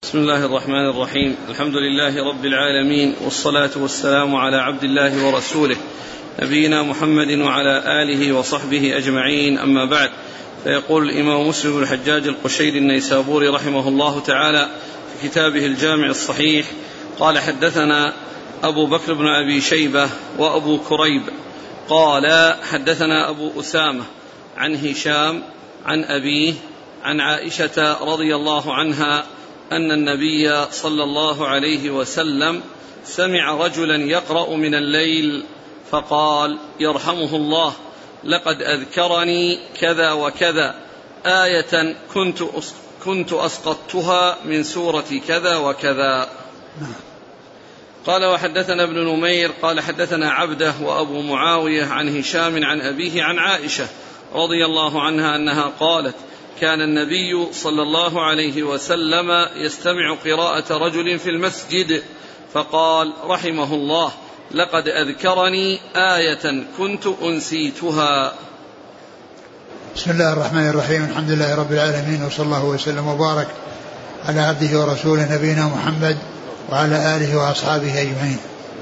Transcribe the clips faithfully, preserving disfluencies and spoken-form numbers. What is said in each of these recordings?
بسم الله الرحمن الرحيم. الحمد لله رب العالمين، والصلاة والسلام على عبد الله ورسوله نبينا محمد وعلى آله وصحبه أجمعين، أما بعد. فيقول الإمام مسلم بن الحجاج القشيري النيسابوري رحمه الله تعالى في كتابه الجامع الصحيح قال: حدثنا أبو بكر بن أبي شيبة وأبو كريب قال: حدثنا أبو أسامة عن هشام عن أبيه عن عائشة رضي الله عنها أن النبي صلى الله عليه وسلم سمع رجلا يقرأ من الليل فقال: يرحمه الله، لقد أذكرني كذا وكذا آية كنت كنت أسقطتها من سورة كذا وكذا. قال: وحدثنا ابن نمير قال: حدثنا عبده وأبو معاوية عن هشام عن أبيه عن عائشة رضي الله عنها أنها قالت: كان النبي صلى الله عليه وسلم يستمع قراءة رجل في المسجد فقال: رحمه الله، لقد أذكرني آية كنت أنسيتها. بسم الله الرحمن الرحيم. الحمد لله رب العالمين، وصلى الله وسلم وبارك على عبده ورسوله نبينا محمد وعلى آله وأصحابه أجمعين.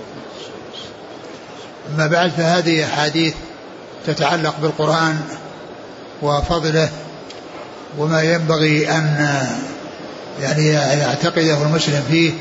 أما بعد، فهذه أحاديث تتعلق بالقرآن وفضله وما ينبغي أن يعني يعتقده المسلم فيه،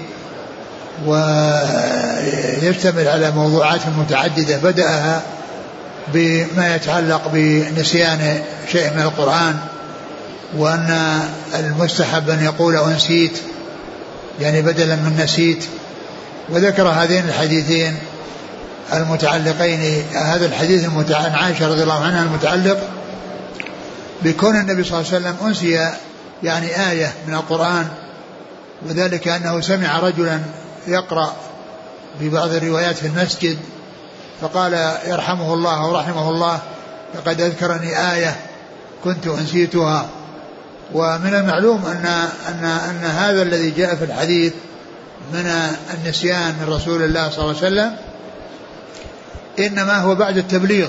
ويشتمل على موضوعات متعددة بدأها بما يتعلق بنسيان شيء من القرآن، وأن المستحب أن يقول أنسيت يعني بدلا من نسيت، وذكر هذين الحديثين المتعلقين. هذا الحديث عن عائشة رضي الله عنها المتعلق بكون النبي صلى الله عليه وسلم أنسي يعني آية من القرآن، وذلك أنه سمع رجلا يقرأ ببعض الروايات في المسجد فقال: يرحمه الله ورحمه الله، لقد أذكرني آية كنت أنسيتها. ومن المعلوم أن, أن, أن هذا الذي جاء في الحديث من النسيان من رسول الله صلى الله عليه وسلم إنما هو بعد التبليغ،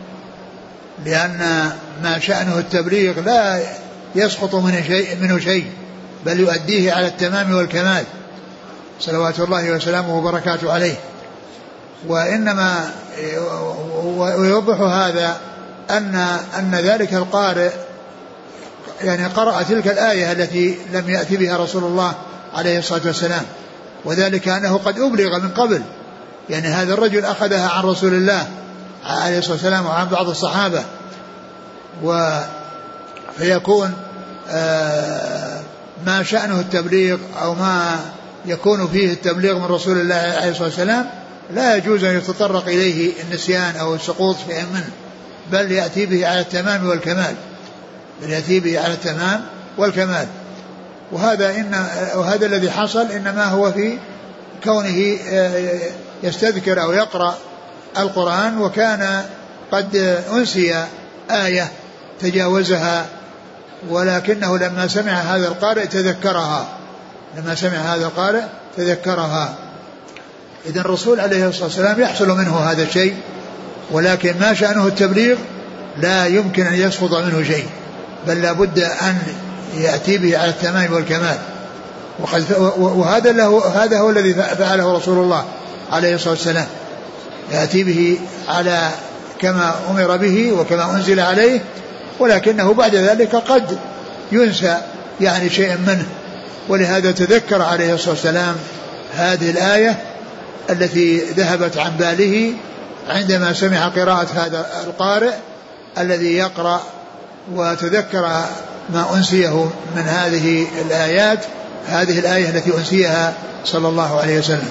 لأن ما شأنه التبليغ لا يسقط منه شيء, منه شيء بل يؤديه على التمام والكمال صلوات الله وسلامه وبركاته عليه. وإنما ويوضح هذا أن, أن ذلك القارئ يعني قرأ تلك الآية التي لم يأتي بها رسول الله عليه الصلاة والسلام، وذلك أنه قد أبلغ من قبل، يعني هذا الرجل أخذها عن رسول الله عليه الصلاة والسلام وعن بعض الصحابة، فيكون ما شأنه التبليغ أو ما يكون فيه التبليغ من رسول الله عليه الصلاة والسلام لا يجوز أن يتطرق إليه النسيان أو السقوط في منه، بل يأتي به على التمام والكمال بل يأتي به على التمام والكمال. وهذا, إن وهذا الذي حصل إنما هو في كونه يستذكر أو يقرأ القرآن، وكان قد أنسي آية تجاوزها، ولكنه لما سمع هذا القارئ تذكرها لما سمع هذا القارئ تذكرها. إذن الرسول عليه الصلاة والسلام يحصل منه هذا الشيء، ولكن ما شأنه التبليغ لا يمكن أن يسقط منه شيء، بل لا بد أن يأتي به على التمام والكمال. وهذا له هذا هو الذي فعله رسول الله عليه الصلاة والسلام، يأتي به على كما أمر به وكما أنزل عليه، ولكنه بعد ذلك قد ينسى يعني شيء منه. ولهذا تذكر عليه الصلاة والسلام هذه الآية التي ذهبت عن باله عندما سمع قراءة هذا القارئ الذي يقرأ، وتذكر ما أنسيه من هذه الآيات هذه الآية التي أنسيها صلى الله عليه وسلم.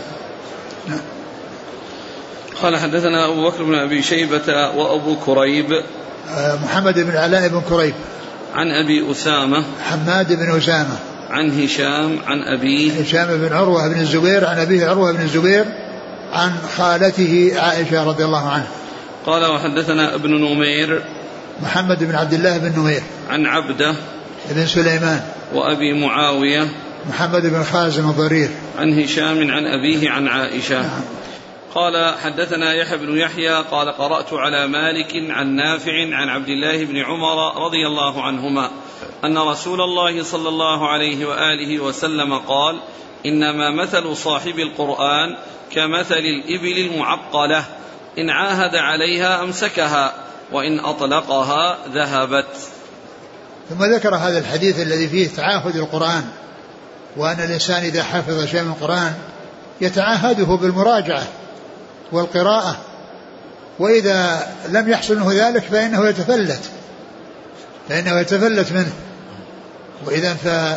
قال: حدثنا أبو بكر بن أبي شيبة وأبو كريب محمد بن علاء بن كريب عن أبي أسامة حماد بن أسامة عن هشام عن أبيه هشام بن عروة بن الزبير عن أبيه عروة بن الزبير عن خالته عائشة رضي الله عنها. قال: وحدثنا ابن نمير محمد بن عبد الله بن نمير عن عبده بن سليمان وأبي معاوية محمد بن خازم الضرير عن هشام عن أبيه عن عائشة. نعم. قال: حدثنا يحيى بن يحيى قال: قرأت على مالك عن نافع عن عبد الله بن عمر رضي الله عنهما أن رسول الله صلى الله عليه وآله وسلم قال: إنما مثل صاحب القرآن كمثل الإبل المعقلة، إن عاهد عليها أمسكها وإن أطلقها ذهبت. ثم ذكر هذا الحديث الذي فيه تعاهد القرآن، وأن الإنسان إذا حفظ شيء من القرآن يتعاهده بالمراجعة والقراءة، وإذا لم يحصل منه ذلك فإنه يتفلت فإنه يتفلت منه. وإذا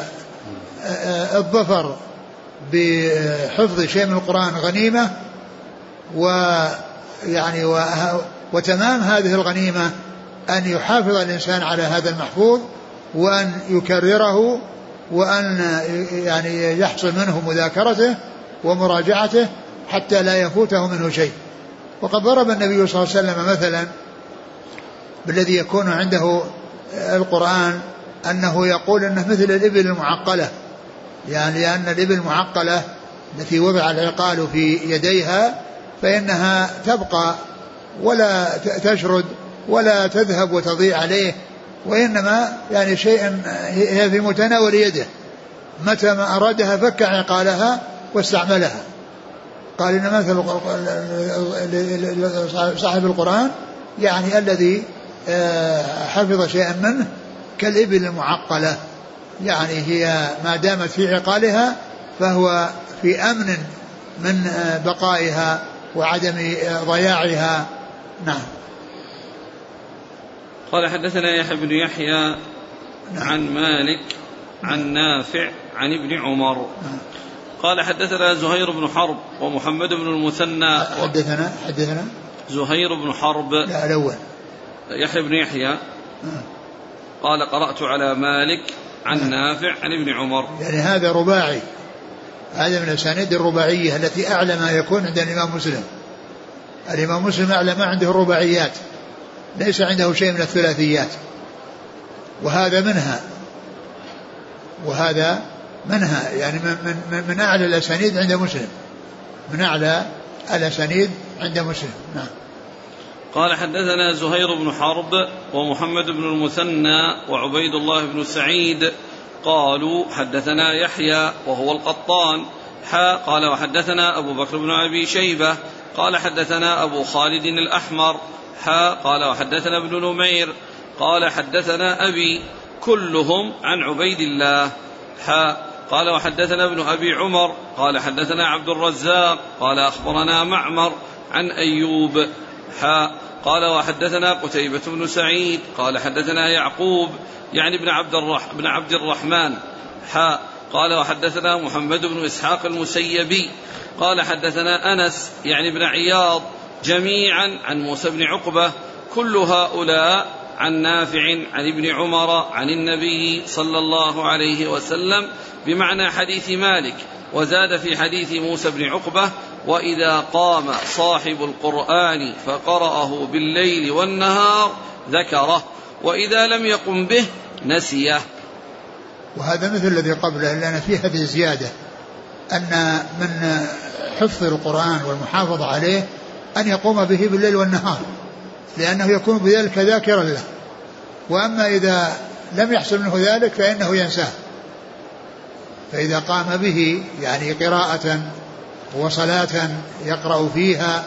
فالظفر بحفظ شيء من القرآن غنيمة، ويعني وتمام هذه الغنيمة أن يحافظ الإنسان على هذا المحفوظ، وأن يكرره، وأن يعني يحصل منه مذاكرته ومراجعته حتى لا يفوته منه شيء. وقد ضرب النبي صلى الله عليه وسلم مثلا بالذي يكون عنده القرآن أنه يقول أنه مثل الإبل المعقلة، يعني لأن الإبل المعقلة التي وضع العقال في يديها فإنها تبقى ولا تشرد ولا تذهب وتضيع عليه، وإنما يعني شيء هي في متناول يده، متى ما أرادها فك عقالها واستعملها. قال إن مثل صاحب القرآن يعني الذي حفظ شيئا منه كالإبل المعقلة، يعني هي ما دامت في عقالها فهو في أمن من بقائها وعدم ضياعها. نعم. قال حدثنا يحيى بن يحيى نعم. عن مالك عن نافع عن ابن عمر نعم. قال حدثنا زهير بن حرب ومحمد بن المثنى حدثنا حدثنا زهير بن حرب لا الأول يحيى بن يحيى قال قرأت على مالك عن نافع عن ابن عمر. يعني هذا رباعي، هذا من الأسانيد الرباعية التي أعلى ما يكون عند الإمام مسلم. الإمام مسلم أعلى ما عنده الرباعيات، ليس عنده شيء من الثلاثيات، وهذا منها وهذا منها يعني من, من, من أعلى الأسانيد عند مسلم، من أعلى الأسانيد عند مسلم. نعم. قال حدثنا زهير بن حرب ومحمد بن المثنى وعبيد الله بن سعيد قالوا حدثنا يحيى وهو القطان حا قال وحدثنا أبو بكر بن أبي شيبة قال حدثنا أبو خالد الأحمر حا قال وحدثنا ابن نمير قال حدثنا أبي كلهم عن عبيد الله حا قال وحدثنا ابن أبي عمر قال حدثنا عبد الرزاق قال أخبرنا معمر عن أيوب حا قال وحدثنا قتيبة بن سعيد قال حدثنا يعقوب يعني ابن عبد, الرح بن عبد الرحمن حا قال وحدثنا محمد بن إسحاق المسيبي قال حدثنا أنس يعني ابن عياض جميعا عن موسى بن عقبة كل هؤلاء عن نافع عن ابن عمر عن النبي صلى الله عليه وسلم بمعنى حديث مالك، وزاد في حديث موسى بن عقبة وإذا قام صاحب القرآن فقرأه بالليل والنهار ذكره، وإذا لم يقم به نسيه. وهذا مثل الذي قبله، لأن فيه هذه الزيادة أن من حفظ القرآن والمحافظة عليه أن يقوم به بالليل والنهار، لأنه يكون بذلك ذاكرا له. وأما إذا لم يحصل منه ذلك فإنه ينساه، فإذا قام به يعني قراءة وصلاة يقرأ فيها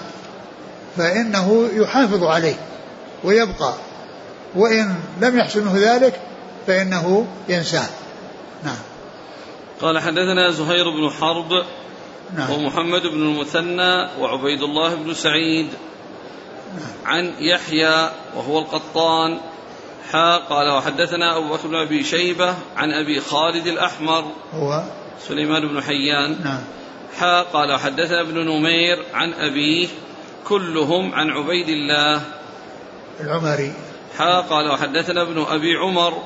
فإنه يحافظ عليه ويبقى، وإن لم يحصل منه ذلك فإنه ينساه. نعم. قال حدثنا زهير بن حرب نعم. ومحمد بن المثنى وعبيد الله بن سعيد نعم. عن يحيى وهو القطان حا قال وحدثنا أبو بكر بن أبي شيبة عن أبي خالد الأحمر هو سليمان بن حيان نعم. حا قال وحدثنا ابن نمير عن أبيه كلهم عن عبيد الله العمري حا قال وحدثنا ابن أبي عمر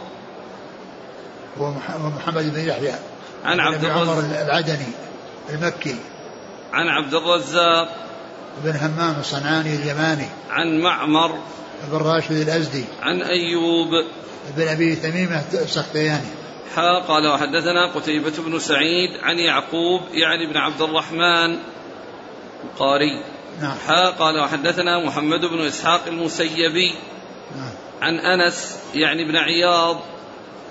هو محمد بن يحيى عن عبد عمر العدني المكي عن عبد الرزاق بن همام الصنعاني اليماني عن معمر بن راشد الأزدي عن أيوب بن أبي تميمة السختياني حا قال وحدثنا قتيبة بن سعيد عن يعقوب يعني بن عبد الرحمن القاري نعم. حا قال وحدثنا محمد بن إسحاق المسيبي نعم. عن أنس يعني بن عياض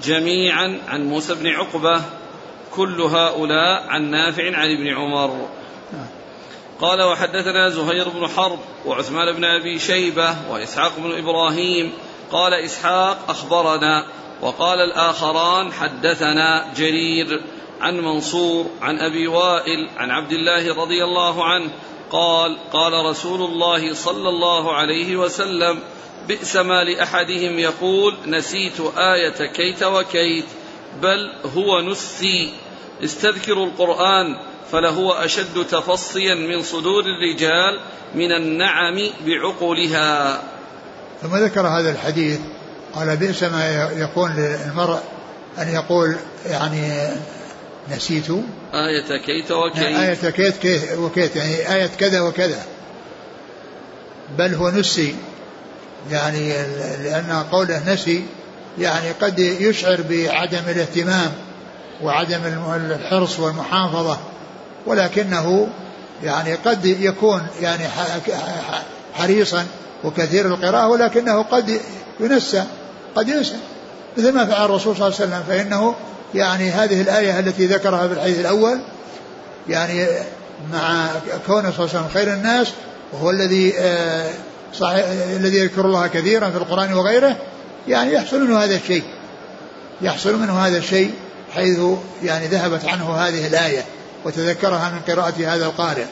جميعا عن موسى بن عقبة كل هؤلاء عن نافع عن ابن عمر. قال وحدثنا زهير بن حرب وعثمان بن أبي شيبة وإسحاق بن إبراهيم. قال إسحاق أخبرنا، وقال الآخران حدثنا جرير عن منصور عن أبي وائل عن عبد الله رضي الله عنه قال قال رسول الله صلى الله عليه وسلم بئس ما لأحدهم يقول نسيت آية كيت وكيت، بل هو نسي. استذكروا القرآن فلهو أشد تفصيا من صدور الرجال من النعم بعقولها. ثم ذكر هذا الحديث قال بئس ما يكون للمرء أن يقول يعني نسيت آية كيت وكيت، آية كيت كيت وكيت يعني آية كذا وكذا، بل هو نسي، يعني لأن قوله نسي يعني قد يشعر بعدم الاهتمام وعدم الحرص والمحافظة، ولكنه يعني قد يكون يعني حريصا وكثير القراءة، ولكنه قد ينسى قد ينسى مثل ما فعل الرسول صلى الله عليه وسلم. فإنه يعني هذه الآية التي ذكرها في الحديث الأول يعني مع كونه صلى الله عليه وسلم خير الناس وهو الذي آه صحيح الذي يذكر الله كثيرا في القرآن وغيره، يعني يحصل منه هذا الشيء يحصل منه هذا الشيء حيث يعني ذهبت عنه هذه الآية وتذكرها من قراءة هذا القارئ.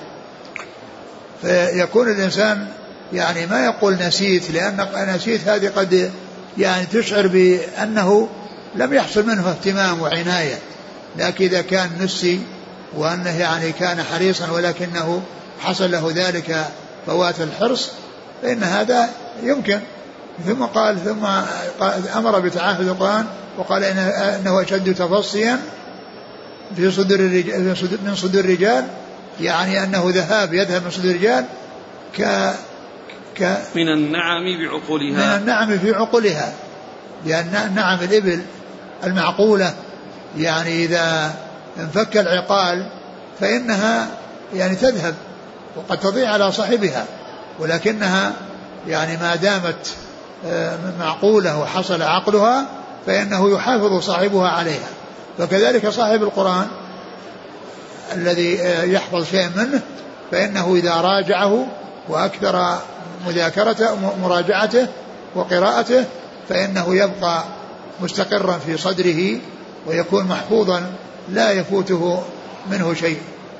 فيكون الإنسان يعني ما يقول نسيت، لأن نسيت هذه قد يعني تشعر بأنه لم يحصل منه اهتمام وعناية، لكن إذا كان نسي وأنه يعني كان حريصا ولكنه حصل له ذلك فوات الحرص فإن هذا يمكن. ثم قال ثم أمر بتعاهد القرآن وقال إنه أشد تفصيا في صدور الرجال من صدور الرجال، يعني أنه ذهاب يذهب من صدور الرجال ك ك من النعم بعقولها، من النعم في عقولها، لأن نعم الإبل المعقولة يعني إذا انفك العقال فإنها يعني تذهب وقد تضيع على صاحبها، ولكنها يعني ما دامت معقولة وحصل عقلها فإنه يحافظ صاحبها عليها. فكذلك صاحب القرآن الذي يحفظ شيء منه فإنه إذا راجعه وأكثر مذاكرته مراجعته وقراءته فإنه يبقى مستقرا في صدره ويكون محفوظا لا يفوته منه شيء.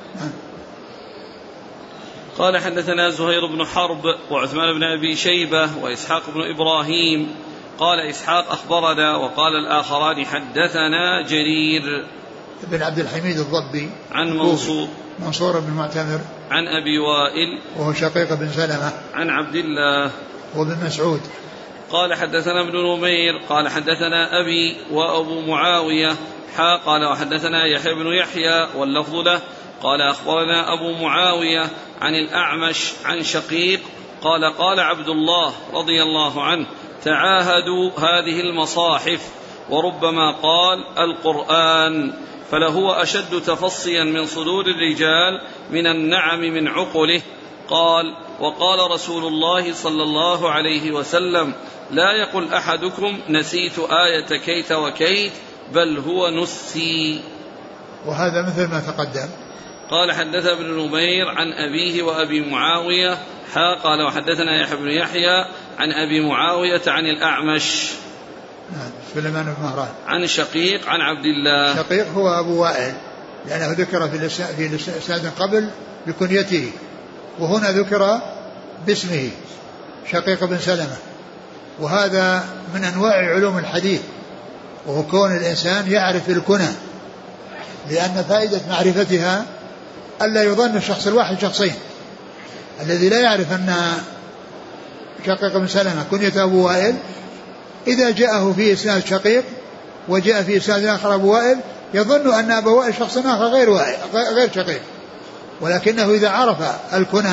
قال حدثنا زهير بن حرب وعثمان بن أبي شيبة وإسحاق بن إبراهيم. قال إسحاق أخبرنا، وقال الآخران حدثنا جرير بن عبد الحميد الضبي عن منصور منصور بن معتمر عن أبي وائل وهو شقيق بن سلمة عن عبد الله وابن مسعود. قال حدثنا ابن نمير قال حدثنا أبي وأبو معاوية حا قال وحدثنا يحيى بن يحيى واللفظ له قال أخبرنا أبو معاوية عن الأعمش عن شقيق قال قال عبد الله رضي الله عنه تعاهدوا هذه المصاحف، وربما قال القرآن، فلهو أشد تفصيا من صدور الرجال من النعم من عقله. قال وقال رسول الله صلى الله عليه وسلم لا يقل أحدكم نسيت آية كيت وكيت، بل هو نسي. وهذا مثل ما تقدم. قال حدث ابن نمير عن أبيه وأبي معاوية حا قال وحدثنا يحيى بن يحيى عن أبي معاوية عن الأعمش سليمان بن مهران عن شقيق عن عبد الله. شقيق هو أبو وائل لأنه ذكر في الإسناد قبل بكنيته، وهنا ذكر باسمه شقيق بن سلمة. وهذا من أنواع علوم الحديث، وهو كون الإنسان يعرف الكنى، لأن فائدة معرفتها ألا يظن الشخص الواحد شخصين. الذي لا يعرف أن شقيق بن سلمة كنية أبو وائل إذا جاءه في إسناد شقيق وجاء في إسناد آخر أبو وائل يظن أن أبو وائل شخص آخر غير وائل غير شقيق، ولكنه إذا عرف الكنى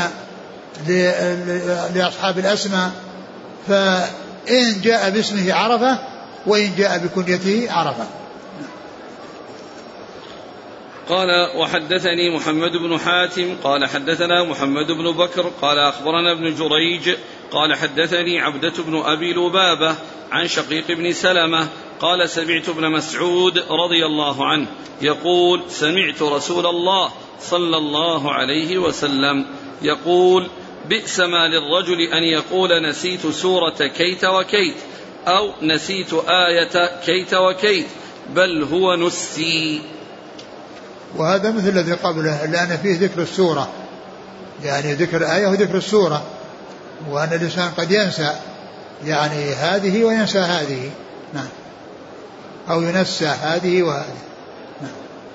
لأصحاب الأسماء فإن جاء باسمه عرفه وإن جاء بكنيته عرفه. قال وحدثني محمد بن حاتم قال حدثنا محمد بن بكر قال أخبرنا ابن جريج قال حدثني عبدة بن أبي لبابة عن شقيق بن سلمة قال سمعت ابن مسعود رضي الله عنه يقول سمعت رسول الله صلى الله عليه وسلم يقول بئس ما للرجل أن يقول نسيت سورة كيت وكيت أو نسيت آية كيت وكيت بل هو نسي. وهذا مثل الذي قبله لأن فيه ذكر السورة، يعني ذكر آية وذكر السورة، وأن الإنسان قد ينسى يعني هذه وينسى هذه، نعم، أو ينسى هذه وهذه، نعم.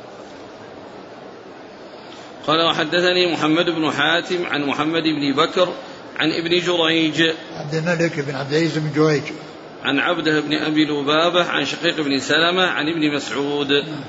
قال وحدثني محمد بن حاتم عن محمد بن بكر عن ابن جريج عبد الملك بن عبد العزيز بن جريج عن عبده بن أبي لبابة عن شقيق بن سلمة عن ابن مسعود.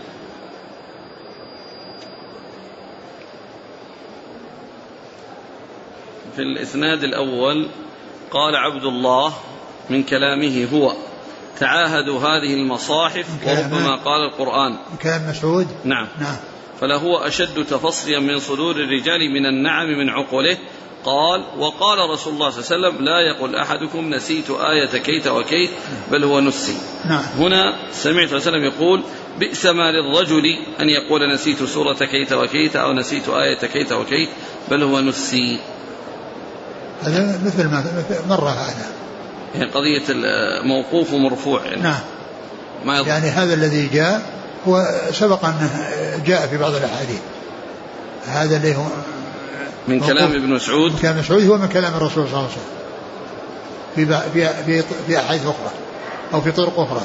في الإسناد الأول قال عبد الله من كلامه هو تعاهدوا هذه المصاحف وربما قال القرآن من كلام مسعود، نعم, نعم. فلهو أشد تفصيا من صدور الرجال من النعم من عقله. قال وقال رسول الله صلى الله عليه وسلم لا يقول أحدكم نسيت آية كيت وكيت بل هو نسي. نعم. هنا سمعت صلى الله عليه وسلم يقول بئس ما للرجل أن يقول نسيت سورة كيت وكيت أو نسيت آية كيت وكيت بل هو نسي. هذا مثل ما مرة هذا يعني قضية الموقوف ومرفوع يعني. نعم. ما يض... يعني هذا الذي جاء هو سبق أنه جاء في بعض الأحاديث، هذا اللي هو من كلام ابن مسعود، من كلام مسعود هو من كلام الرسول صلى الله عليه وسلم في في في أحاديث أخرى أو في طرق أخرى.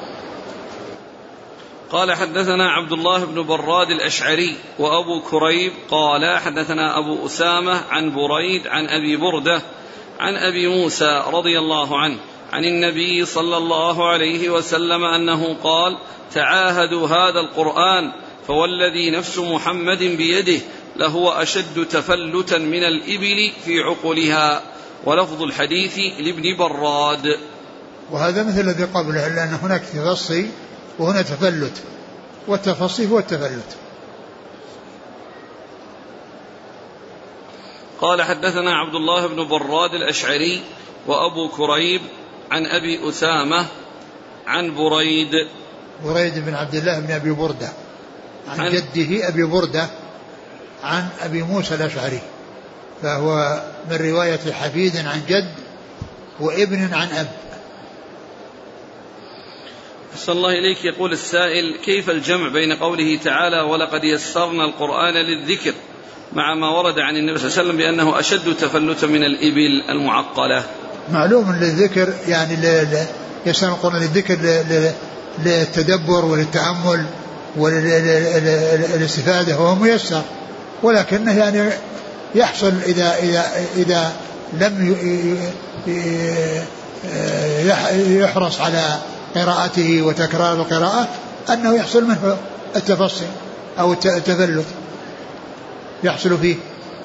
قال حدثنا عبد الله بن براد الأشعري وأبو كريب قال حدثنا أبو أسامة عن بريد عن أبي بردة عن أبي موسى رضي الله عنه عن النبي صلى الله عليه وسلم أنه قال تعاهدوا هذا القرآن فوالذي نفس محمد بيده لهو أشد تفلتا من الإبل في عقلها. ولفظ الحديث لابن براد. وهذا مثل الذي قبله لأن هناك تفصي وهنا تفلت، والتفصي هو التفلت. قال حدثنا عبد الله بن براد الأشعري وأبو كريب عن أبي أسامة عن بريد بريد بن عبد الله بن أبي بردة عن, عن جده أبي بردة عن أبي موسى الأشعري، فهو من رواية حفيد عن جد وابن عن أب. صلى الله إليك. يقول السائل كيف الجمع بين قوله تعالى ولقد يسرنا القرآن للذكر مع ما ورد عن النبي صلى الله عليه وسلم بأنه أشد تفلتا من الإبل المعقلة؟ معلوم للذكر يعني يسرنا القرآن للذكر للتدبر وللتأمل وللاستفادة وهو ميسر، ولكنه يعني يحصل إذا إذا إذا لم يحرص على قراءته وتكرار القراءة أنه يحصل منه التفصيل أو التفلت يحصل فيه.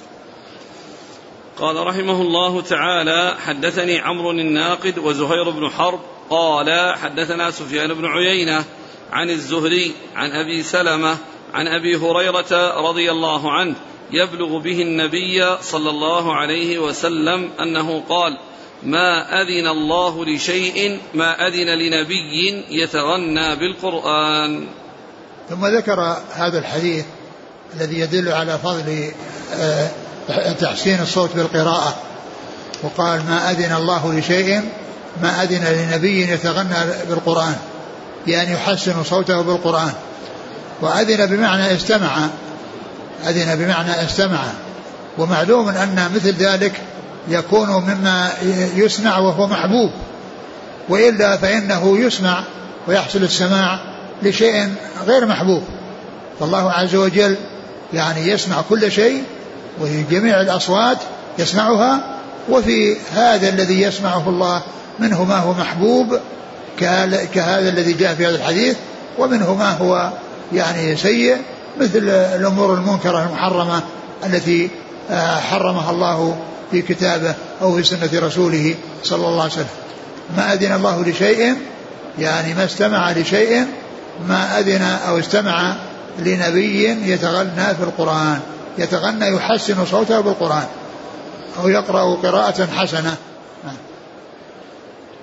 قال رحمه الله تعالى حدثني عمرو الناقد وزهير بن حرب قال حدثنا سفيان بن عيينة عن الزهري عن أبي سلمة عن أبي هريرة رضي الله عنه يبلغ به النبي صلى الله عليه وسلم أنه قال ما أذن الله لشيء ما أذن لنبي يتغنى بالقرآن. ثم ذكر هذا الحديث الذي يدل على فضل تحسين الصوت بالقراءة، وقال ما أذن الله لشيء ما أذن لنبي يتغنى بالقرآن، يعني يحسن صوته بالقرآن. وأذن بمعنى استمع، أذن بمعنى استمع، ومعلوم أن مثل ذلك يكون مما يسمع وهو محبوب، وإلا فإنه يسمع ويحصل السماع لشيء غير محبوب. فالله عز وجل يعني يسمع كل شيء وجميع الأصوات يسمعها، وفي هذا الذي يسمعه الله منه ما هو محبوب كهذا الذي جاء في هذا الحديث، ومنه ما هو يعني سيء مثل الأمور المنكرة المحرمة التي حرمها الله في كتابه أو في سنة رسوله صلى الله عليه وسلم. ما أذن الله لشيء يعني ما استمع لشيء ما أذن أو استمع لنبي يتغنى في القرآن، يتغنى يحسن صوته بالقرآن أو يقرأ قراءة حسنة.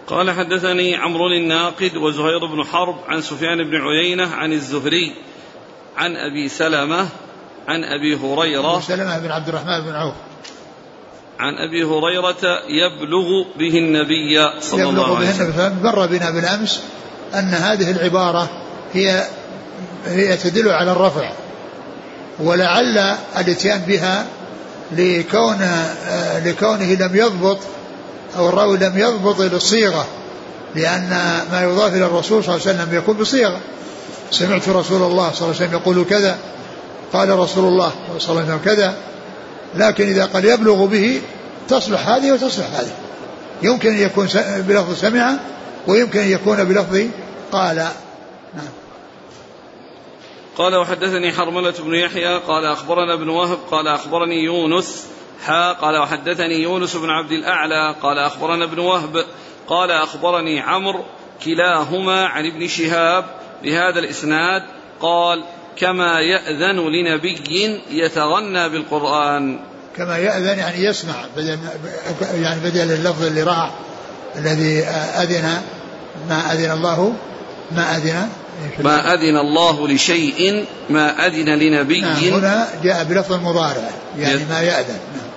قال حدثني عمرو الناقد وزهير بن حرب عن سفيان بن عيينة عن الزهري عن أبي سلمة عن أبي هريرة أبي سلمة بن عبد الرحمن بن عوف عن أبي هريرة يبلغ به النبي صلى الله عليه وسلم. مر بنا بالأمس أن هذه العبارة هي هي تدل على الرفع، ولعل الاتيان بها لكون لكونه لم يضبط أو الراوي لم يضبط الصيغة، لأن ما يضاف إلى الرسول صلى الله عليه وسلم يكون بصيغة. سمعت رسول الله صلى الله عليه وسلم يقول كذا، قال رسول الله صلى الله عليه وسلم كذا، لكن إذا قال يبلغ به تصلح هذه وتصلح هذه، يمكن أن يكون بلفظ سمع ويمكن أن يكون بلفظ قال. نعم. قال وحدثني حرملة بن يحيى قال أخبرنا ابن وهب قال أخبرني يونس حا قال وحدثني يونس بن عبد الأعلى قال أخبرنا ابن وهب قال أخبرني عمرو كلاهما عن ابن شهاب بهذا الإسناد قال كما يأذن لنبي يتغنى بالقرآن. كما يأذن يعني يسمع، بدل يعني بدل اللفظ اللي راح الذي أذن ما أذن الله ما أذن ما أذن الله لشيء ما أذن لنبي. نعم. هنا جاء بلفظ المضارع يعني ما يأذن. نعم.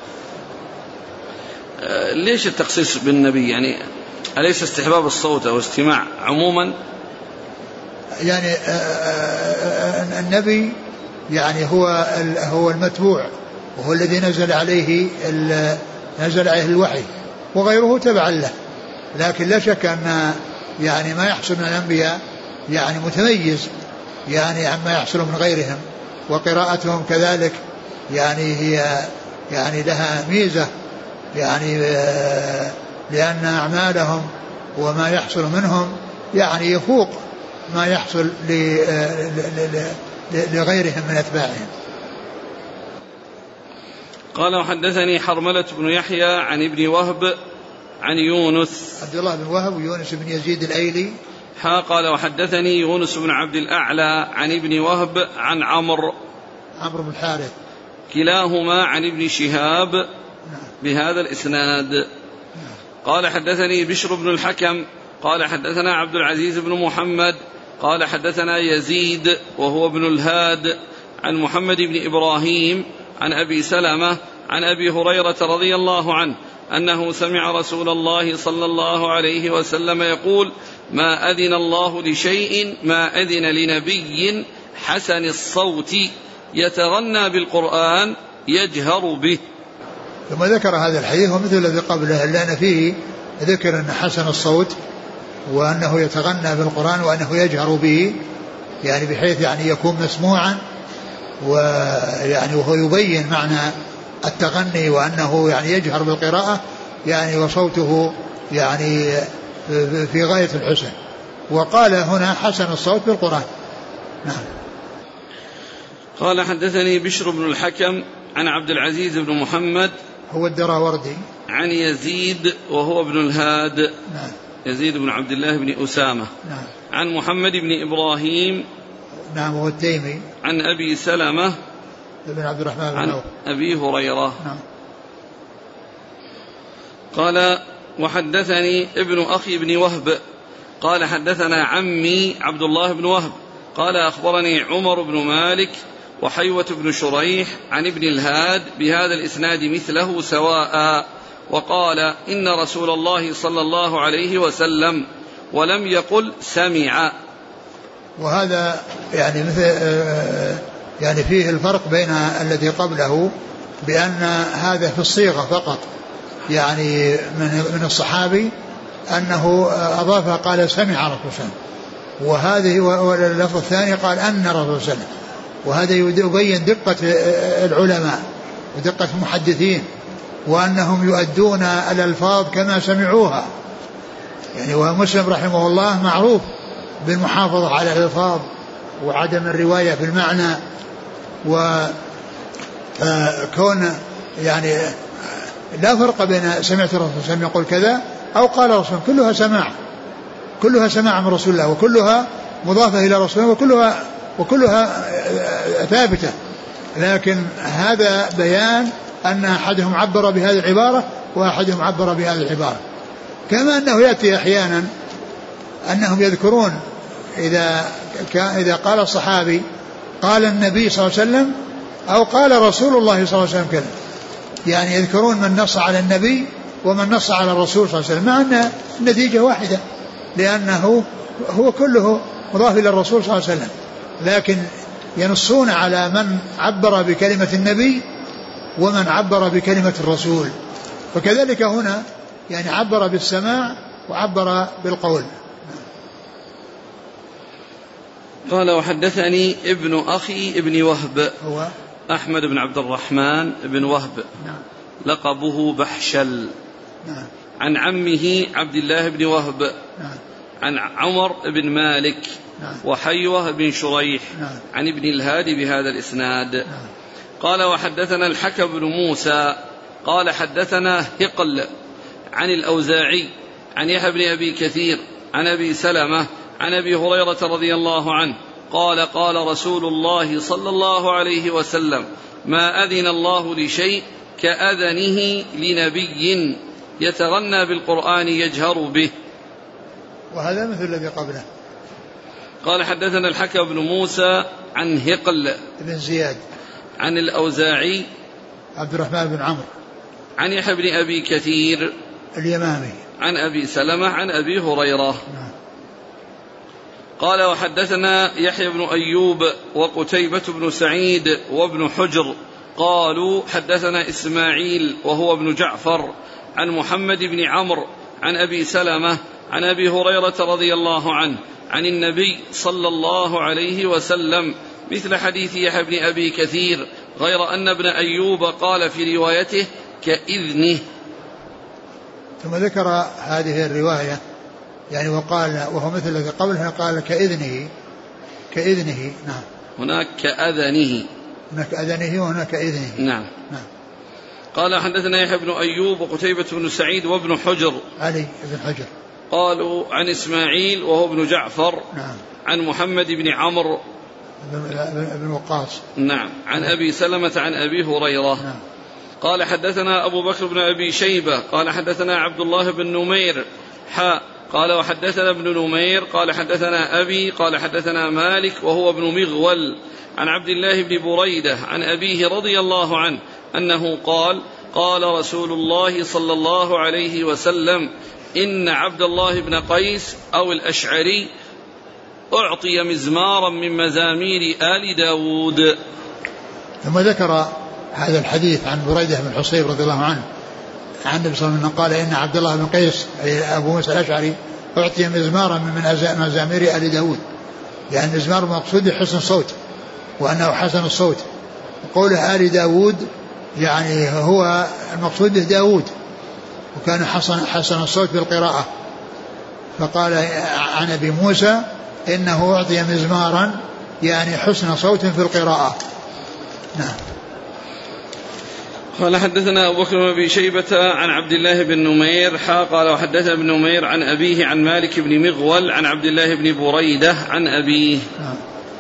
آه ليش التخصيص بالنبي؟ يعني أليس استحباب الصوت أو استماع عموما؟ يعني آآ آآ النبي يعني هو هو المتبوع وهو الذي نزل عليه نزل عليه الوحي، وغيره تبعا له، لكن لا شك أن يعني ما يحصل من الأنبياء يعني متميز يعني عما يحصل من غيرهم، وقراءتهم كذلك يعني هي يعني لها ميزة، يعني لأن أعمالهم وما يحصل منهم يعني يفوق ما يحصل لغيرهم من أتباعهم. قال وحدثني حرملة بن يحيى عن ابن وهب عن يونس عبد الله بن وهب ويونس بن يزيد الأيلي حا قال وحدثني يونس بن عبد الأعلى عن ابن وهب عن عمرو عمرو بن الحارث كلاهما عن ابن شهاب بهذا الإسناد. قال حدثني بشر بن الحكم قال حدثنا عبد العزيز بن محمد قال حدثنا يزيد وهو ابن الهاد عن محمد بن إبراهيم عن أبي سلمة عن أبي هريرة رضي الله عنه أنه سمع رسول الله صلى الله عليه وسلم يقول ما أذن الله لشيء ما أذن لنبي حسن الصوت يتغنى بالقرآن يجهر به. ثم ذكر هذا الحديث ومثل الذي قبله، لأن فيه ذكر أن حسن الصوت وأنه يتغنى بالقرآن وأنه يجهر به، يعني بحيث يعني يكون مسموعا، ويعني وهو يبين معنى التغني وأنه يعني يجهر بالقراءة يعني وصوته يعني في غاية الحسن. وقال هنا حسن الصوت بالقرآن. نعم. قال حدثني بشر بن الحكم عن عبد العزيز بن محمد هو الدراوردي عن يزيد وهو ابن الهاد. نعم. يزيد بن عبد الله بن أسامة. نعم. عن محمد بن إبراهيم. نعم وهو التيمي. عن أبي سلمة بن عبد الرحمن بن عن عوف. أبي هريرة. نعم. قال وحدثني ابن أخي بن وهب قال حدثنا عمي عبد الله بن وهب قال أخبرني عمر بن مالك وحيوة بن شريح عن ابن الهاد بهذا الإسناد مثله سواء، وقال إن رسول الله صلى الله عليه وسلم ولم يقل سمع. وهذا يعني مثل يعني فيه الفرق بين الذي قبله بأن هذا في الصيغة فقط، يعني من من الصحابي أنه أضافها قال سمع رسول الله، وهذه واللفظ الثاني قال أن رسول الله، وهذا يبين دقة العلماء ودقة المحدثين وأنهم يؤدون الألفاظ كما سمعوها. يعني ومسلم رحمه الله معروف بالمحافظة على الألفاظ وعدم الرواية بالمعنى، وكون يعني لا فرق بين سمعت الرسول صلى الله عليه وسلم يقول كذا أو قال رسول، كلها سماع، كلها سماع من رسول الله، وكلها مضافة إلى رسول الله، وكلها وكلها ثابتة، لكن هذا بيان أن أحدهم عبر بهذه العبارة وأحدهم عبر بهذه العبارة. كما أنه يأتي أحيانا أنهم يذكرون إذا إذا قال الصحابي قال النبي صلى الله عليه وسلم أو قال رسول الله صلى الله عليه وسلم كذا، يعني يذكرون من نص على النبي ومن نص على الرسول صلى الله عليه وسلم، مع أن النتيجة واحدة لأنه هو كله مضاف إلى الرسول صلى الله عليه وسلم، لكن ينصون على من عبر بكلمة النبي ومن عبر بكلمة الرسول. وكذلك هنا يعني عبر بالسماع وعبر بالقول. قال وحدثني ابن أخي ابن وهب هو أحمد بن عبد الرحمن بن وهب نعم. لقبه بحشل نعم. عن عمه عبد الله بن وهب نعم. عن عمر بن مالك نعم. وحيوة بن شريح نعم. عن ابن الهادي بهذا الإسناد. نعم. قال وحدثنا الحكم بن موسى قال حدثنا هقل عن الأوزاعي عن يحيى بن أبي كثير عن أبي سلمة عن أبي هريرة رضي الله عنه قال قال رسول الله صلى الله عليه وسلم ما أذن الله لشيء كأذنه لنبي يتغنى بالقرآن يجهر به. وهذا مثل الذي قبله. قال حدثنا الحكم بن موسى عن هقل بن زياد عن الأوزاعي عبد الرحمن بن عمرو عن يحيى بن أبي كثير اليمامي عن أبي سلمة عن أبي هريرة. نعم. قال وحدثنا يحيى بن أيوب وقتيبة بن سعيد وابن حجر قالوا حدثنا إسماعيل وهو ابن جعفر عن محمد بن عمرو عن أبي سلمة عن أبي هريرة رضي الله عنه عن النبي صلى الله عليه وسلم مثل حديث يحيى بن أبي كثير غير أن ابن أيوب قال في روايته كإذنه. ثم ذكر هذه الرواية يعني وقال وهو مثل الذي قبلها قال كإذنه كإذنه. نعم. هناك كأذنه هناك أذنه وهناك إذنه. نعم. نعم. قال حدثنا يحيى بن أيوب وقتيبة بن سعيد وابن حجر علي بن حجر قالوا عن إسماعيل وهو ابن جعفر. نعم. عن محمد بن عمرو بن وقاص. نعم. عن أبي سلمة عن أبي هريرة. نعم. قال حدثنا أبو بكر بن أبي شيبة قال حدثنا عبد الله بن نمير حاء قال وحدثنا ابن نمير قال حدثنا أبي قال حدثنا مالك وهو ابن مغول عن عبد الله بن بريدة عن أبيه رضي الله عنه أنه قال قال رسول الله صلى الله عليه وسلم إن عبد الله بن قيس أو الأشعري أعطي مزمارا من مزامير آل داود. ثم ذكر هذا الحديث عن بريدة بن حصيب رضي الله عنه عن النبي صلى الله عليه وسلم قال إن عبد الله بن قيس أبو موسى الأشعري أعطي مزمارا من مزامير آل داود، يعني مزمار مقصود حسن صوت وأنه حسن الصوت، وقوله آل داود يعني هو المقصود به داود وكان حسن, حسن الصوت بالقراءة. فقال عن أبي موسى إنه أعطي مزمارا يعني حسن صوت في القراءة. نعم. قال حدثنا أبو بكر بن أبي شيبة عن عبد الله بن نمير حا قال وحدثنا ابن نمير عن أبيه عن مالك بن مغول عن عبد الله بن بريدة عن أبيه. نعم.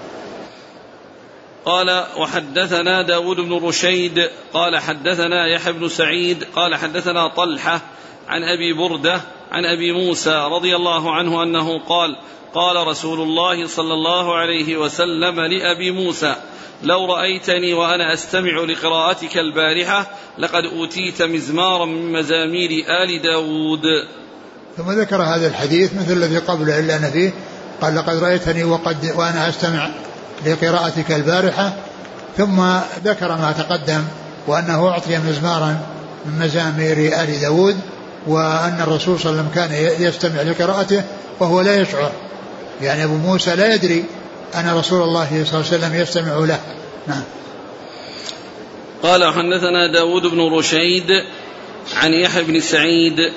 قال وحدثنا داود بن رشيد قال حدثنا يحيى بن سعيد قال حدثنا طلحة عن أبي بردة عن أبي موسى رضي الله عنه أنه قال قال رسول الله صلى الله عليه وسلم لأبي موسى لو رأيتني وأنا أستمع لقراءتك البارحة لقد أوتيت مزمارا من مزامير آل داود. ثم ذكر هذا الحديث مثل الذي قبله إلا أن فيه قال لقد رأيتني وقد وأنا أستمع لقراءتك البارحة، ثم ذكر ما تقدم وأنه أعطي مزمارا من مزامير آل داود وأن الرسول صلى الله عليه وسلم كان يستمع لقراءته وهو لا يشعر، يعني أبو موسى لا يدري أن رسول الله صلى الله عليه وسلم يستمع له. نعم. قال حدثنا داود بن رشيد عن يحيى بن سعيد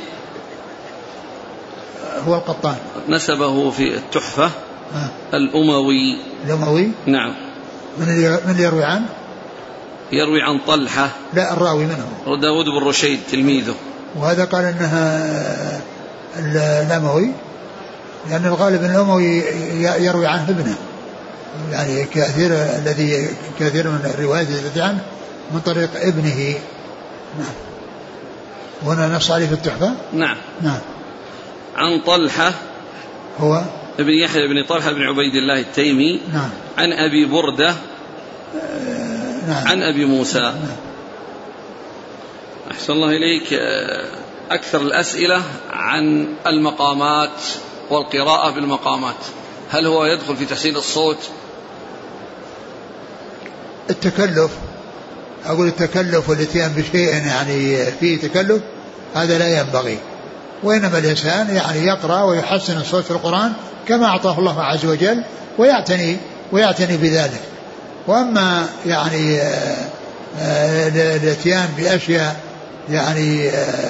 هو القطان نسبه في التحفة آه. الأموي. الأموي. نعم. من اللي يروي عنه؟ يروي عن طلحة. لا الراوي منه داود بن رشيد تلميذه. وهذا قال انها الأموي لأن الغالب الأموي يروي عنه ابنه، يعني كثير الذي كثير من الروايات التي عنه من طريق ابنه. نعم. وهنا نص عليه في التحفة. نعم. نعم. عن طلحة هو ابن يحيى بن طلحة بن عبيد الله التيمي. نعم. عن أبي بردة. آه نعم. عن أبي موسى. نعم. أحسن الله إليك. أكثر الأسئلة عن المقامات والقراءة بالمقامات، هل هو يدخل في تحسين الصوت؟ التكلف، أقول التكلف والاتيان بشيء يعني فيه تكلف هذا لا ينبغي، وإنما الإنسان يعني يقرأ ويحسن الصوت في القرآن كما أعطاه الله عز وجل ويعتني ويعتني بذلك. وأما يعني الاتيان بأشياء يعني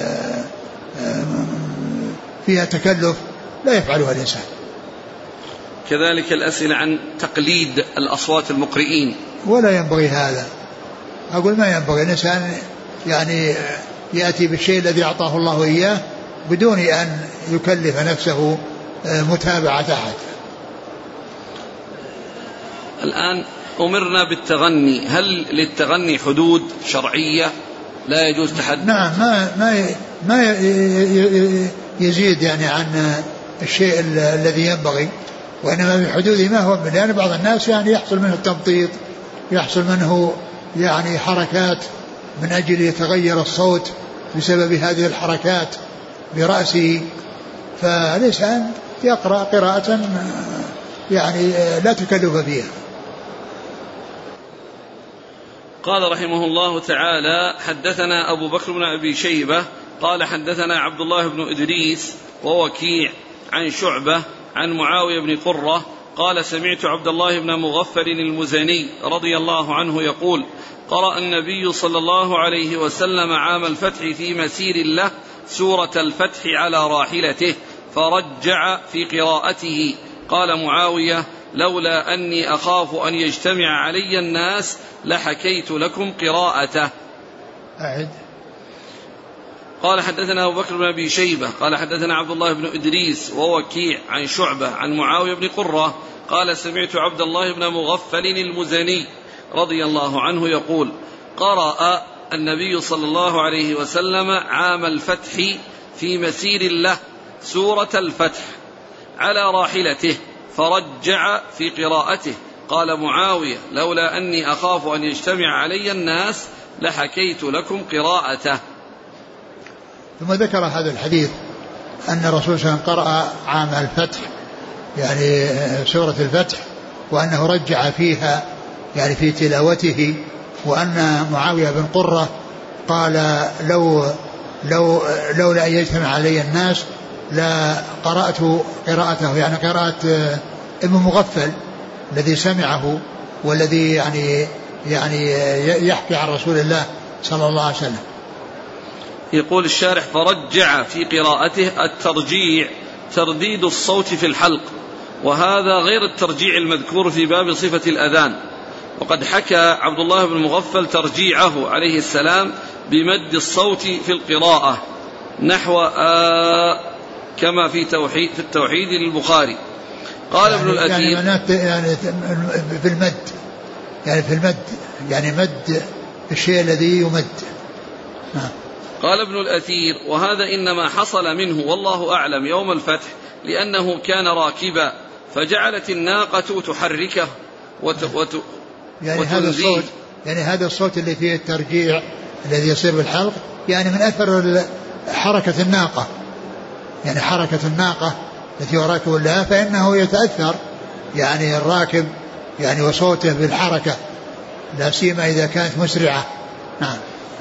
فيها تكلف لا يفعلها الإنسان. كذلك الأسئلة عن تقليد الأصوات المقرئين، ولا ينبغي هذا، أقول ما ينبغي. الإنسان يعني يأتي بالشيء الذي أعطاه الله إياه بدون أن يكلف نفسه متابعة أحد. الآن أمرنا بالتغني، هل للتغني حدود شرعية لا يجوز تحدث؟ نعم، ما ما ما يزيد يعني عن الشيء الذي ينبغي، وإنما بحدود ما هو، لأن يعني بعض الناس يعني يحصل منه التمطيط، يحصل منه يعني حركات من أجل يتغير الصوت بسبب هذه الحركات برأسه، فالإنسان يقرأ قراءة يعني لا تكلف فيها. قال رحمه الله تعالى: حدثنا أبو بكر بن أبي شيبة قال حدثنا عبد الله بن إدريس ووكيع عن شعبة عن معاوية بن قرة قال: سمعت عبد الله بن مغفل المزني رضي الله عنه يقول: قرأ النبي صلى الله عليه وسلم عام الفتح في مسير له سورة الفتح على راحلته فرجع في قراءته. قال معاوية: لولا أني أخاف أن يجتمع علي الناس لحكيت لكم قراءته. أعد. قال حدثنا أبو بكر بن أبي شيبة قال حدثنا عبد الله بن إدريس ووكيع عن شعبة عن معاوية بن قرة قال: سمعت عبد الله بن مغفل المزني رضي الله عنه يقول: قرأ النبي صلى الله عليه وسلم عام الفتح في مسير له سورة الفتح على راحلته فرجع في قراءته. قال معاوية: لولا أني أخاف أن يجتمع علي الناس لحكيت لكم قراءته. ثم ذكر هذا الحديث أن الرسول صلى الله عليه وسلم قرأ عام الفتح يعني سورة الفتح، وأنه رجع فيها يعني في تلاوته، وأن معاوية بن قرة قال: لو لو لولا أن يجتمع علي الناس لا قرأت قراءته، يعني قراءة ابن مغفل الذي سمعه والذي يعني يعني يحكي عن رسول الله صلى الله عليه وسلم. يقول الشارح: فرجع في قراءته. الترجيع ترديد الصوت في الحلق، وهذا غير الترجيع المذكور في باب صفة الأذان. وقد حكى عبد الله بن مغفل ترجيعه عليه السلام بمد الصوت في القراءة نحو آه كما في توحيد في التوحيد للبخاري. قال يعني ابن الأثير يعني, يعني في المد، يعني في المد يعني مد الشيء الذي يمد. نعم. قال ابن الأثير: وهذا إنما حصل منه والله أعلم يوم الفتح لأنه كان راكبا فجعلت الناقة تحركه وت... وت... يعني هذا الصوت يعني هذا الصوت اللي فيه الترجيع الذي يصير بالحلق يعني من أثر حركة الناقة، يعني حركة الناقة التي يراكب لها فإنه يتأثر يعني الراكب يعني وصوته بالحركة، لا سيما إذا كانت مسرعة. نعم.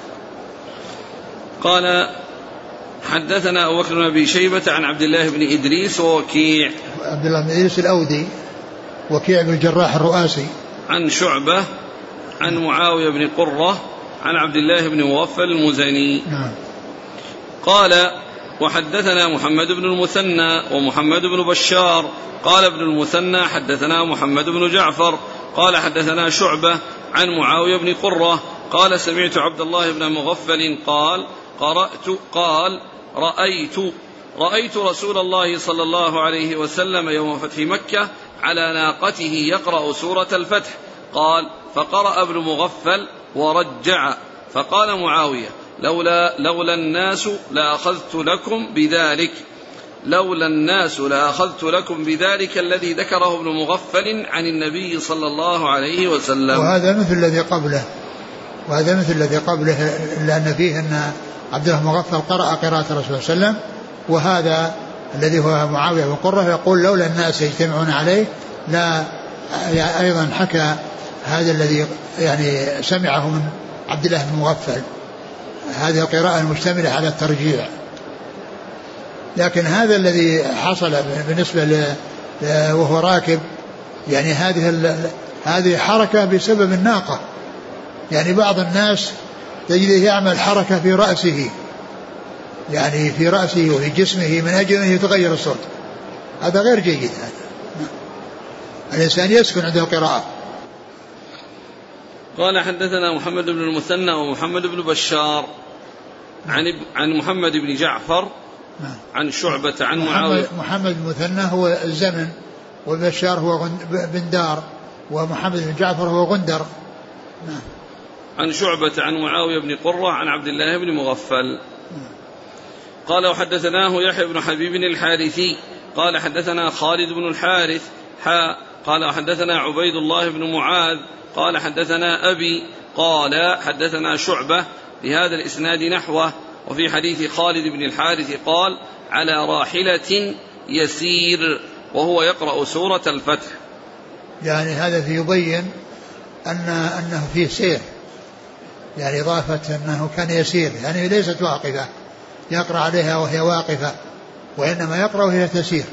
قال: حدثنا أبو بكر بن أبي شيبة عن عبد الله بن إدريس ووكيع. عبد الله بن إدريس الأودي، وكيع بن الجراح الرؤاسي. عن شعبة عن معاوية بن قرة عن عبد الله بن مغفل المزني. نعم. قال: وحدثنا محمد بن المثنى ومحمد بن بشار. قال ابن المثنى: حدثنا محمد بن جعفر قال حدثنا شعبة عن معاوية بن قرة قال: سمعت عبد الله بن مغفل قال: قرأت قال رأيت رأيت رسول الله صلى الله عليه وسلم يوم فتح مكة على ناقته يقرأ سورة الفتح. قال: فقرأ ابن مغفل ورجع. فقال معاوية: لولا, لولا الناس لأخذت لكم بذلك. لولا الناس لأخذت لكم بذلك الذي ذكره ابن مغفل عن النبي صلى الله عليه وسلم. وهذا مثل الذي قبله وهذا مثل الذي قبله لأن فيه أن عبد الله مغفل قرأ قراءة الرسول صلى الله عليه وسلم، وهذا الذي هو معاوية بن قرة يقول لولا الناس يجتمعون عليه لا أيضا حكى هذا الذي يعني سمعه من عبد الله بن مغفل، هذه القراءة المشتملة على الترجيع. لكن هذا الذي حصل بالنسبة ل وهو راكب يعني هذه هذه حركة بسبب الناقة، يعني بعض الناس تجده يعمل حركة في رأسه يعني في رأسه وفي جسمه من أجل أن يتغير الصوت، هذا غير جيد. هذا الإنسان يسكن عند القراءة. قال حدثنا محمد بن المثنى ومحمد بن بشار عن عن محمد بن جعفر عن شعبة عن معاوية. محمد المثنى هو الزمن، والبشار هو بن دار، ومحمد بن جعفر هو غندر. عن شعبة عن معاوية بن قرة عن عبد الله بن مغفل. قال وحدثناه يحيى بن حبيب الحارثي قال حدثنا خالد بن الحارث حا قال وحدثنا عبيد الله بن معاذ قال حدثنا أبي قال حدثنا شعبة بهذا الإسناد نحوه. وفي حديث خالد بن الحارث قال على راحلة يسير وهو يقرأ سورة الفتح. يعني هذا في يبين أن أنه فيه سير، يعني إضافة أنه كان يسير يعني ليست واقفة يقرأ عليها وهي واقفة، وإنما يقرأ وهي تسير.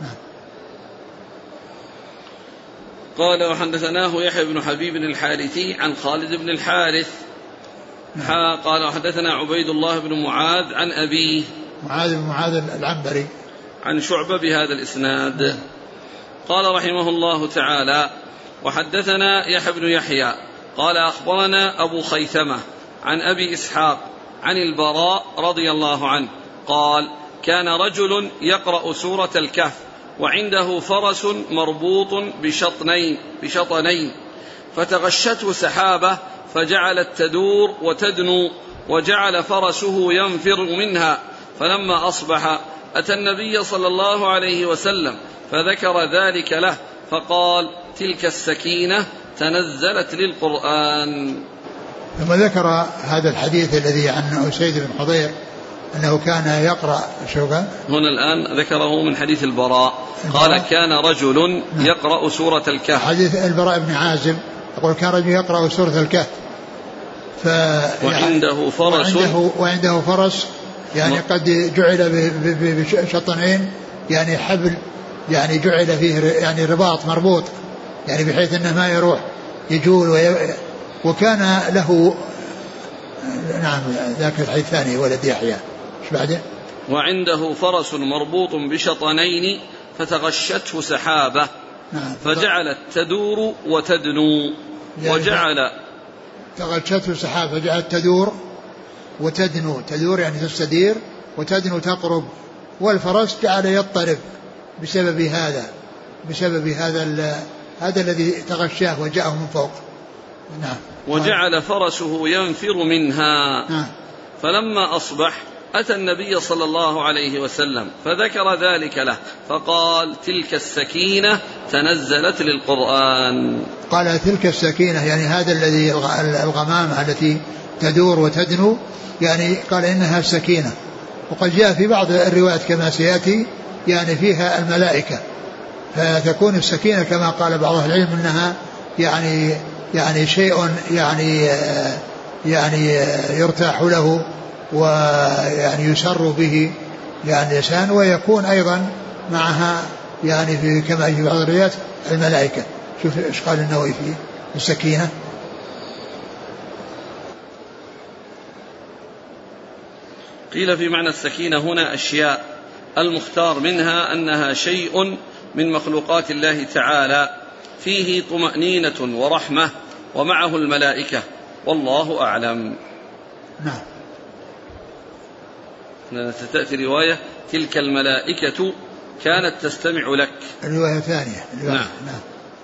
قال وحدثناه يحيى بن حبيب الحارثي عن خالد بن الحارث حا قال وحدثنا عبيد الله بن معاذ عن أبيه معاذ بن معاذ العنبري عن شعبة بهذا الإسناد. قال رحمه الله تعالى وحدثنا يحيى بن يحيى قال أخبرنا أبو خيثمة عن أبي إسحاق عن البراء رضي الله عنه قال كان رجل يقرأ سورة الكهف وعنده فرس مربوط بشطنين, بشطنين فتغشته سحابة فجعلت تدور وتدنو وجعل فرسه ينفر منها، فلما أصبح أتى النبي صلى الله عليه وسلم فذكر ذلك له فقال تلك السكينة تنزلت للقرآن. ثم ذكر هذا الحديث الذي عن أسيد بن حضير أنه كان يقرأ شوقا هنا الآن ذكره من حديث البراء قال كان رجل يقرأ سورة الكهف. حديث البراء بن عازب يقول كان رجل يقرأ سورة الكهف ف وعنده فرس وعنده, وعنده فرس يعني قد جعل بشطنين يعني حبل يعني جعل فيه يعني رباط مربوط يعني بحيث أنه ما يروح يجول وي... وكان له نعم ذاك الحديث الثاني ولد يحيى ايش بعده وعنده فرس مربوط بشطنين فتغشته سحابة نعم. فجعلت تدور وتدنو يعني وجعل تغشته سحابة فجعلت تدور وتدنو تدور يعني تستدير وتدنو تقرب والفرس جعل يضطرب بسبب هذا بسبب هذا هذا الذي تغشاه وجاءه من فوق. نعم. وجعل فرسه ينفر منها. نعم. فلما أصبح أتى النبي صلى الله عليه وسلم فذكر ذلك له فقال تلك السكينة تنزلت للقرآن. قال تلك السكينة يعني هذا الذي الغمامة التي تدور وتدنو يعني قال إنها السكينة. وقد جاء في بعض الروايات كما سيأتي يعني فيها الملائكة فتكون السكينة كما قال بعض أهل العلم إنها يعني يعني شيء يعني يعني يرتاح له ويعني يسر به يعني الإنسان ويكون أيضا معها يعني في كما في بعض الروايات الملائكة. شوف إيش قال النووي في السكينة قيل في معنى السكينة هنا أشياء المختار منها أنها شيء من مخلوقات الله تعالى فيه طمأنينة ورحمة ومعه الملائكة والله أعلم. نعم. ستأتي رواية تلك الملائكة كانت تستمع لك الرواية الثانية. نعم. نعم.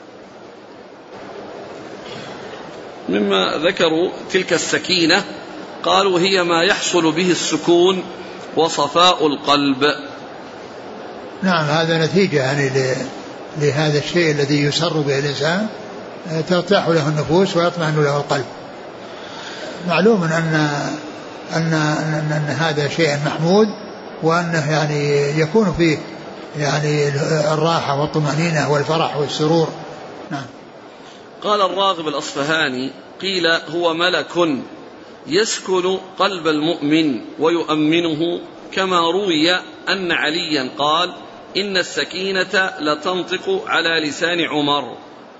مما ذكروا تلك السكينة قالوا هي ما يحصل به السكون وصفاء القلب نعم هذا نتيجة يعني لهذا الشيء الذي يسر به الإنسان ترتاح له النفوس ويطمئن له القلب. معلوم أن أن, أن, أن هذا شيء محمود وأنه يعني يكون فيه يعني الراحة والطمأنينة والفرح والسرور. نعم. قال الراغب الأصفهاني قيل هو ملك يسكن قلب المؤمن ويؤمنه، كما روي أن عليا قال إن السكينة لتنطق على لسان عمر.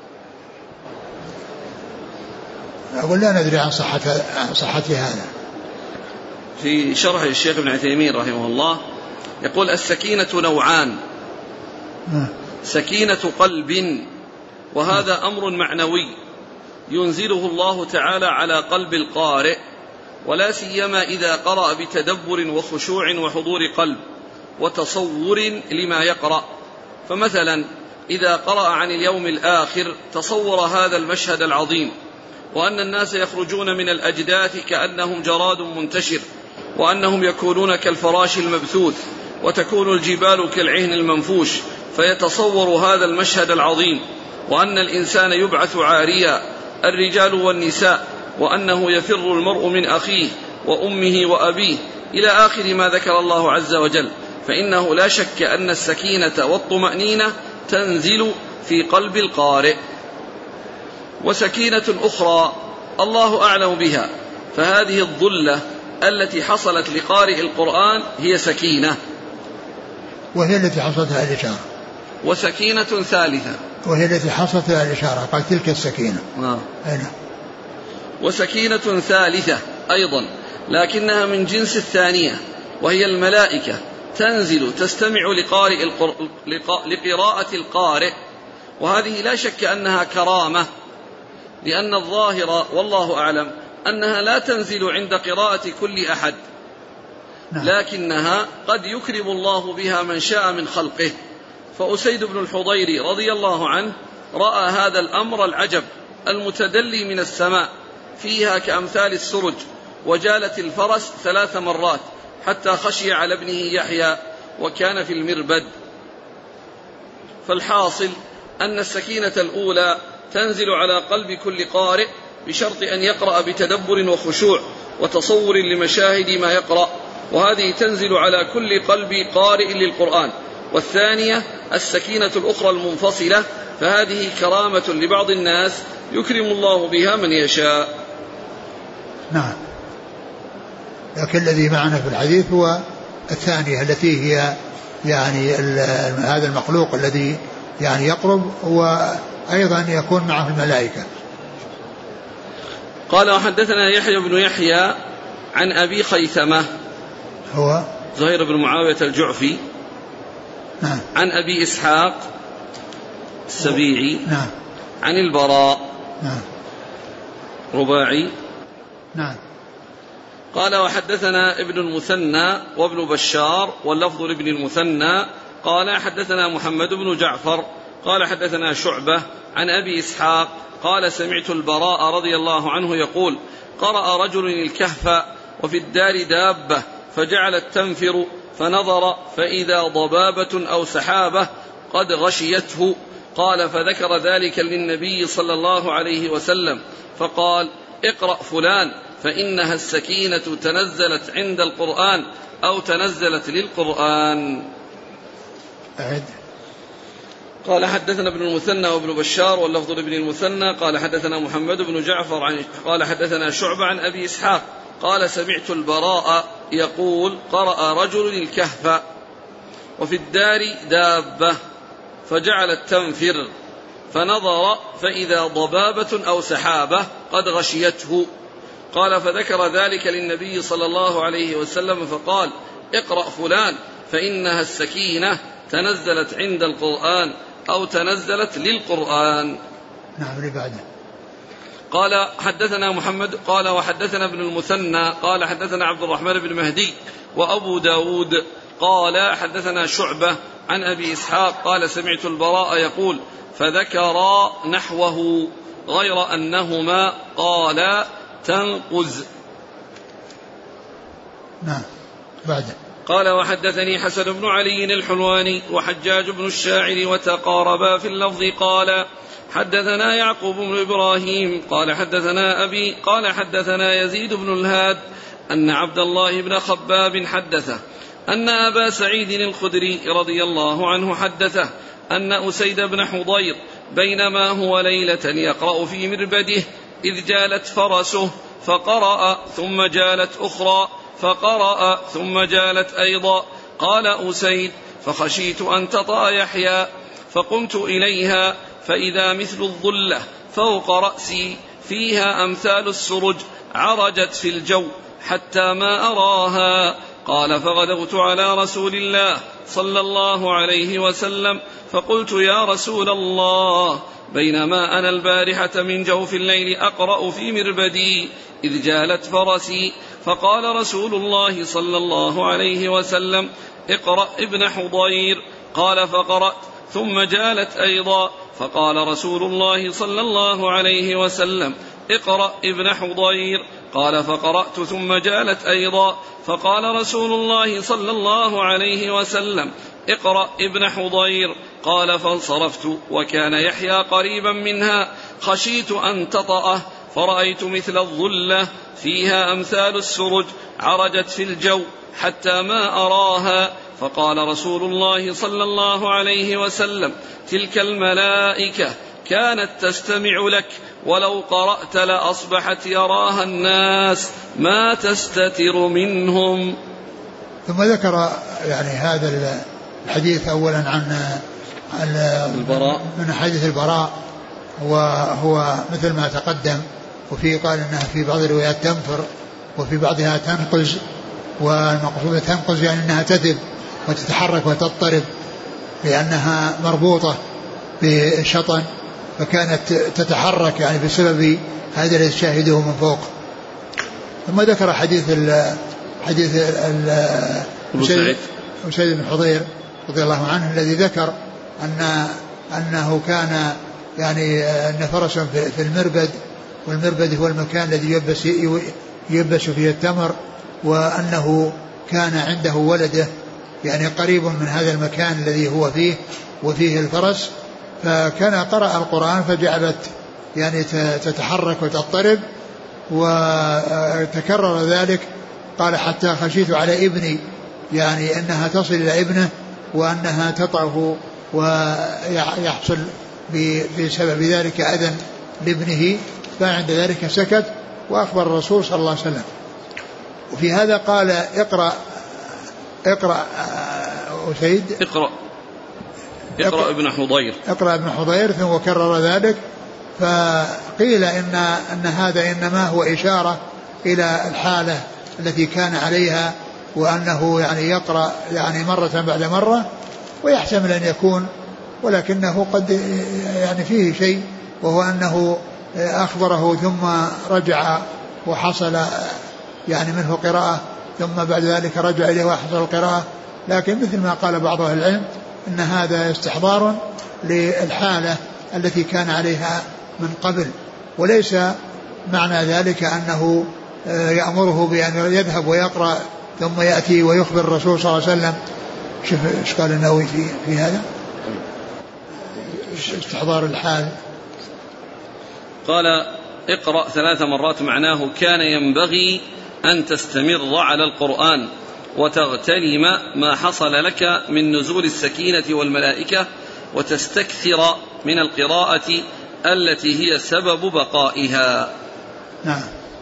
أقول لا ندري عن صحة عن صحة هذا. في شرح الشيخ ابن عثيمين رحمه الله يقول السكينة نوعان، سكينة قلب وهذا أمر معنوي ينزله الله تعالى على قلب القارئ، ولا سيما إذا قرأ بتدبر وخشوع وحضور قلب وتصور لما يقرأ. فمثلا إذا قرأ عن اليوم الآخر تصور هذا المشهد العظيم، وأن الناس يخرجون من الأجداث كأنهم جراد منتشر، وأنهم يكونون كالفراش المبثوث، وتكون الجبال كالعهن المنفوش، فيتصور هذا المشهد العظيم، وأن الإنسان يبعث عاريا الرجال والنساء، وأنه يفر المرء من أخيه وأمه وأبيه إلى آخر ما ذكر الله عز وجل، فإنه لا شك أن السكينة والطمأنينة تنزل في قلب القارئ. وسكينة أخرى الله أعلم بها، فهذه الظلة التي حصلت لقارئ القرآن هي سكينة، وهي التي حصلت لها الإشارة. وسكينة ثالثة وهي التي حصلت لها الإشارة قال تلك السكينة. آه. أين؟ وسكينة ثالثة أيضا لكنها من جنس الثانية، وهي الملائكة تنزل تستمع لقارئ القر... لقراءة القارئ، وهذه لا شك أنها كرامة، لأن الظاهر والله أعلم أنها لا تنزل عند قراءة كل أحد، لكنها قد يكرم الله بها من شاء من خلقه. فأسيد بن الحضير رضي الله عنه رأى هذا الأمر العجب المتدلي من السماء فيها كأمثال السرج، وجالت الفرس ثلاث مرات حتى خشي على ابنه يحيى وكان في المربد. فالحاصل أن السكينة الأولى تنزل على قلب كل قارئ بشرط أن يقرأ بتدبر وخشوع وتصور لمشاهد ما يقرأ، وهذه تنزل على كل قلب قارئ للقرآن. والثانية السكينة الأخرى المنفصلة، فهذه كرامة لبعض الناس يكرم الله بها من يشاء. نعم. لكن الذي معنا في الحديث هو الثانية التي هي يعني هذا المخلوق الذي يعني يقرب وأيضا يكون معه الملائكة. قال وحدثنا يحيى بن يحيى عن أبي خيثمة هو زهير بن معاوية الجعفي. نعم. عن أبي إسحاق السبيعي. نعم. عن البراء. نعم. رباعي. نعم. قال وحدثنا ابن المثنى وابن بشار واللفظ لابن المثنى قال حدثنا محمد بن جعفر قال حدثنا شعبة عن أبي إسحاق قال سمعت البراء رضي الله عنه يقول قرأ رجل الكهف وفي الدار دابة فجعلت تنفر فنظر فإذا ضبابة أو سحابة قد غشيته، قال فذكر ذلك للنبي صلى الله عليه وسلم فقال اقرأ فلان فإنها السكينة تنزلت عند القرآن أو تنزلت للقرآن. أعد. قال حدثنا ابن المثنى وابن بشار واللفظ لابن المثنى قال حدثنا محمد بن جعفر عن قال حدثنا شعبة عن أبي إسحاق قال سمعت البراء يقول قرأ رجل الكهف وفي الدار دابة فجعلت تنفر فنظر فإذا ضبابة أو سحابة قد غشيته، قال فذكر ذلك للنبي صلى الله عليه وسلم فقال اقرأ فلان فإنها السكينة تنزلت عند القرآن أو تنزلت للقرآن. نعم. لبعده. قال حدثنا محمد قال وحدثنا ابن المثنى قال حدثنا عبد الرحمن بن مهدي وأبو داود قال حدثنا شعبة عن أبي إسحاق قال سمعت البراء يقول فذكر نحوه غير أنهما قال تنقز. نعم. بعده. قال وحدثني حسن بن علي الحلواني وحجاج بن الشاعر وتقاربا في اللفظ قال حدثنا يعقوب بن إبراهيم قال حدثنا أبي قال حدثنا يزيد بن الهاد أن عبد الله بن خباب حدثه أن أبا سعيد الخدري رضي الله عنه حدثه أن أسيد بن حضير بينما هو ليلة يقرأ في مربده إذ جالت فرسه فقرأ ثم جالت أخرى فقرأ ثم جالت أيضا. قال أسيد فخشيت أن تطأ يحيى فقمت إليها فإذا مثل الظلة فوق رأسي فيها أمثال السرج عرجت في الجو حتى ما أراها. قال فغدوت على رسول الله صلى الله عليه وسلم فقلت يا رسول الله بينما أنا البارحة من جوف الليل أقرأ في مربدي إذ جالت فرسي فقال رسول الله صلى الله عليه وسلم اقرأ ابن حضير. قال فقرأت ثم جالت أيضا فقال رسول الله صلى الله عليه وسلم اقرأ ابن حضير. قال فقرأت ثم جالت أيضا فقال رسول الله صلى الله عليه وسلم اقرأ ابن حضير. قال فانصرفت وكان يحيى قريبا منها خشيت أن تطأه فرأيت مثل الظلة فيها أمثال السرج عرجت في الجو حتى ما أراها. فقال رسول الله صلى الله عليه وسلم تلك الملائكة كانت تستمع لك ولو قرأت لأصبحت يراها الناس ما تستتر منهم. ثم ذكر يعني هذا الحديث أولا عن البراء من حديث البراء وهو مثل ما تقدم وفيه قال أنها في بعض الروايات تنفر وفي بعضها تنقز والمقصود تنقز يعني أنها تذب وتتحرك وتضطرب لأنها مربوطة بشطن فكانت تتحرك يعني بسبب هذا الذي شاهده من فوق. ثم ذكر حديث ال حديث ال أسيد بن حضير رضي الله عنه الذي ذكر أن أنه كان يعني أن فرس في المربد والمربد هو المكان الذي يلبس يلبس فيه التمر وأنه كان عنده ولده يعني قريب من هذا المكان الذي هو فيه وفيه الفرس فكان قرأ القرآن فجعلت يعني تتحرك وتضطرب وتكرر ذلك. قال حتى خشيت على ابني يعني أنها تصل إلى ابنه وأنها تطعه ويحصل بسبب ذلك أذى لابنه فعند ذلك سكت وأخبر الرسول صلى الله عليه وسلم. وفي هذا قال اقرأ اقرأ أسيد اقرأ اقرأ ابن حضير اقرأ ابن حضير ثم كرر ذلك. فقيل إن, أن هذا إنما هو إشارة إلى الحالة التي كان عليها وأنه يعني يقرأ يعني مرة بعد مرة ويحتمل أن يكون ولكنه قد يعني فيه شيء وهو أنه أخبره ثم رجع وحصل يعني منه قراءة ثم بعد ذلك رجع إليه وحصل القراءة. لكن مثل ما قال بعض أهل العلم أن هذا استحضار للحالة التي كان عليها من قبل وليس معنى ذلك أنه يأمره بأن يذهب ويقرأ ثم يأتي ويخبر الرسول صلى الله عليه وسلم. شوف إيش قال النووي في, في هذا استحضار الحال. قال اقرأ ثلاث مرات معناه كان ينبغي أن تستمر على القرآن وتغتنم ما حصل لك من نزول السكينة والملائكة وتستكثر من القراءة التي هي سبب بقائها. نعم.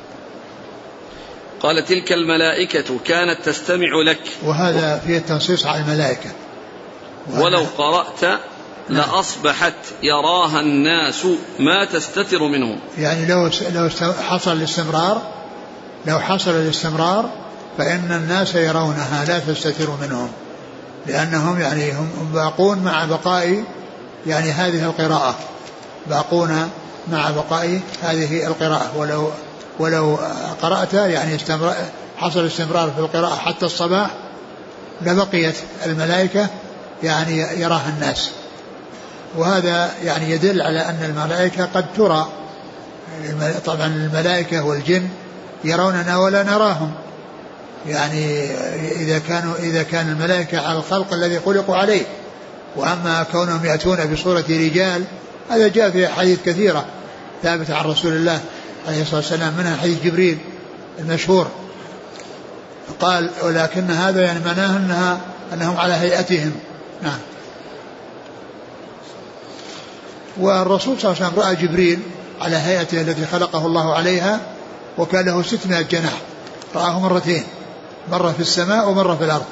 قال تلك الملائكة كانت تستمع لك وهذا فيه التنصيص على الملائكة ولو قرأت لأصبحت يراها الناس ما تستتر منهم يعني لو لو حصل الاستمرار لو حصل الاستمرار فإن الناس يرونها لا تستتر منهم لأنهم يعني هم باقون مع بقاء يعني هذه القراءة باقون مع بقاء هذه القراءة ولو ولو قرأت يعني استمر حصل استمرار في القراءة حتى الصباح لبقيت الملائكة يعني يراها الناس. وهذا يعني يدل على أن الملائكة قد ترى. طبعا الملائكة والجن يروننا ولا نراهم يعني إذا كانوا إذا كان الملائكة على الخلق الذي خلقوا عليه. وأما كونهم يأتون بصورة رجال هذا جاء في حديث كثيرة ثابتة عن رسول الله عليه الصلاة والسلام، منها حديث جبريل المشهور. قال ولكن هذا يعني معناه أنها أنهم على هيئتهم. نعم. والرسول صلى الله عليه وسلم رأى جبريل على هيئته التي خلقه الله عليها، وكان له ستمائة جناح، رآه مرتين، مرة في السماء ومرة في الأرض.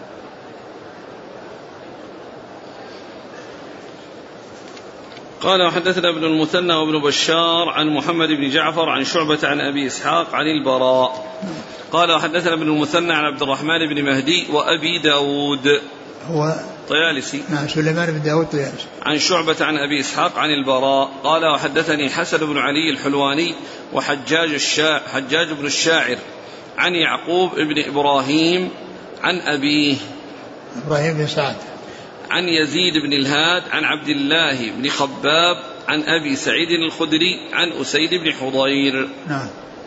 قال وحدثنا ابن المثنى وابن بشار عن محمد بن جعفر عن شعبة عن أبي إسحاق عن البراء قال وحدثنا ابن المثنى عن عبد الرحمن بن مهدي وأبي داود هو طيالسي نعم سليمان بن داود طيالسي عن شعبة عن أبي إسحاق عن البراء قال وحدثني حسن بن علي الحلواني وحجاج الشا... حجاج بن الشاعر عن يعقوب بن إبراهيم عن أبيه إبراهيم بن سعد عن يزيد بن الهاد عن عبد الله بن خباب عن أبي سعيد الخدري عن أسيد بن حضير. نعم.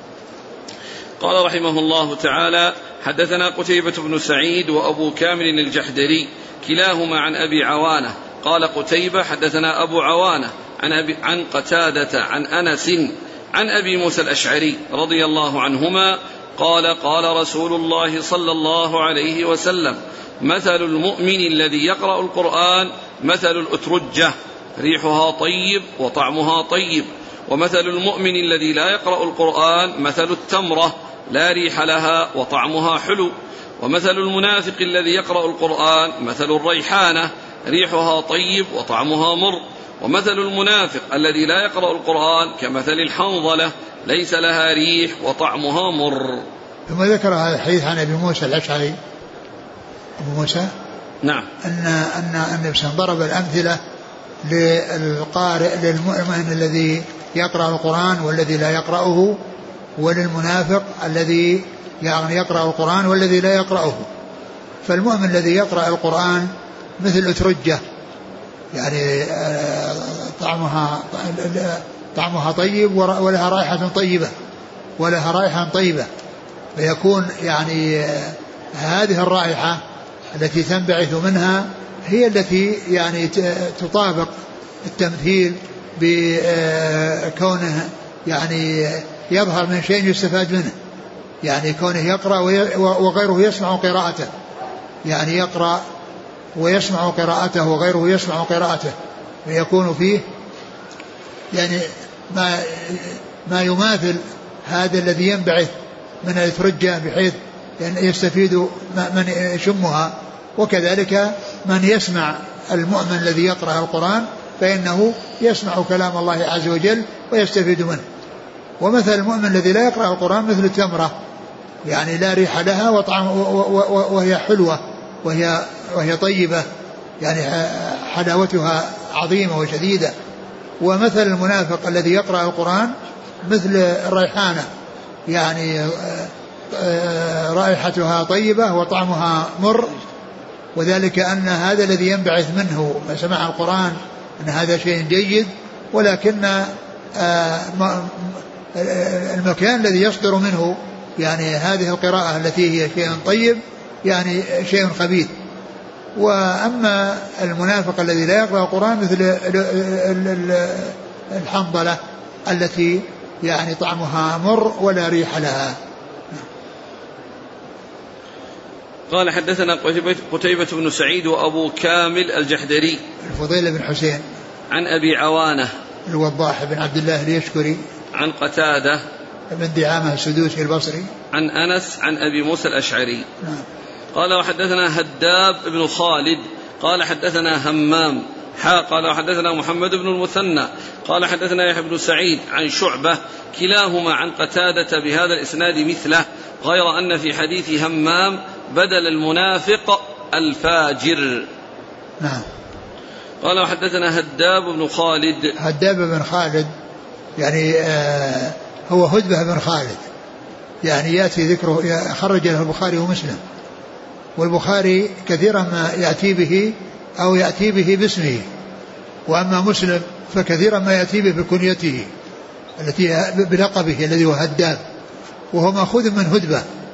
قال رحمه الله تعالى حدثنا قتيبة بن سعيد وأبو كامل الجحدري كلاهما عن أبي عوانة. قال قتيبة حدثنا أبو عوانة عن, أبي عن قتادة عن أنس عن أبي موسى الأشعري رضي الله عنهما قال قال رسول الله صلى الله عليه وسلم مثل المؤمن الذي يقرأ القرآن مثل الأترجة ريحها طيب وطعمها طيب، ومثل المؤمن الذي لا يقرأ القرآن مثل التمرة لا ريح لها وطعمها حلو، ومثل المنافق الذي يقرأ القرآن مثل الريحانة ريحها طيب وطعمها مر، ومثل المنافق الذي لا يقرأ القرآن كمثل الحنظلة ليس لها ريح وطعمها مر. ثم ذكر هذا الحديث عن أبي موسى الأشعري أبو موسى نعم أن أن النبي صلى الله عليه وسلم ضرب الأمثلة للقارئ للمؤمن الذي يقرأ القرآن والذي لا يقرأه، وللمنافق الذي يعني يقرأ القرآن والذي لا يقرأه. فالمؤمن الذي يقرأ القرآن مثل أترجة يعني طعمها طعمها طيب ولها رائحة طيبة ولها رائحة طيبة، فيكون يعني هذه الرائحة التي تنبعث منها هي التي يعني تطابق التمثيل بكونه يعني يظهر من شيء يستفاد منه، يعني كونه يقرأ وغيره يسمع قراءته، يعني يقرأ ويسمع قراءته وغيره يسمع قراءته، ويكون فيه يعني ما ما يماثل هذا الذي ينبعث من الأترجة بحيث يعني يستفيد من يشمها، وكذلك من يسمع المؤمن الذي يقرأ القرآن فإنه يسمع كلام الله عز وجل ويستفيد منه. ومثل المؤمن الذي لا يقرأ القرآن مثل التمرة يعني لا ريح لها وطعم وهي حلوة وهي وهي طيبة يعني حلاوتها عظيمة وشديدة. ومثل المنافق الذي يقرأ القرآن مثل الريحانة يعني رائحتها طيبة وطعمها مر، وذلك أن هذا الذي ينبعث منه ما سمع القرآن أن هذا شيء جيد، ولكن المكان الذي يصدر منه يعني هذه القراءة التي هي شيء طيب يعني شيء خبيث. وأما المنافق الذي لا يقرأ القرآن مثل الحنظلة التي يعني طعمها مر ولا ريح لها. قال حدثنا قتيبة بن سعيد وأبو كامل الجحدري الفضيل بن حسين عن أبي عوانة الوضاح بن عبد الله اليشكري عن قتادة بن دعامة السدوسي البصري عن أنس عن أبي موسى الأشعري. نعم. قال وحدثنا هداب بن خالد قال حدثنا همام حا قال وحدثنا محمد بن المثنى قال حدثنا يحيى بن سعيد عن شعبة كلاهما عن قتادة بهذا الإسناد مثله، غير أن في حديث همام بدل المنافق الفاجر. نعم. قال وحدثنا هداب بن خالد هداب بن خالد يعني آه هو هدبة بن خالد يعني يأتي ذكره خرج له البخاري ومسلم، والبخاري كثيرا ما يأتي به أو يأتي به باسمه، وأما مسلم فكثيرا ما يأتي به بكنيته التي بلقبه الذي هو هداب، وهو مأخوذ من هدبة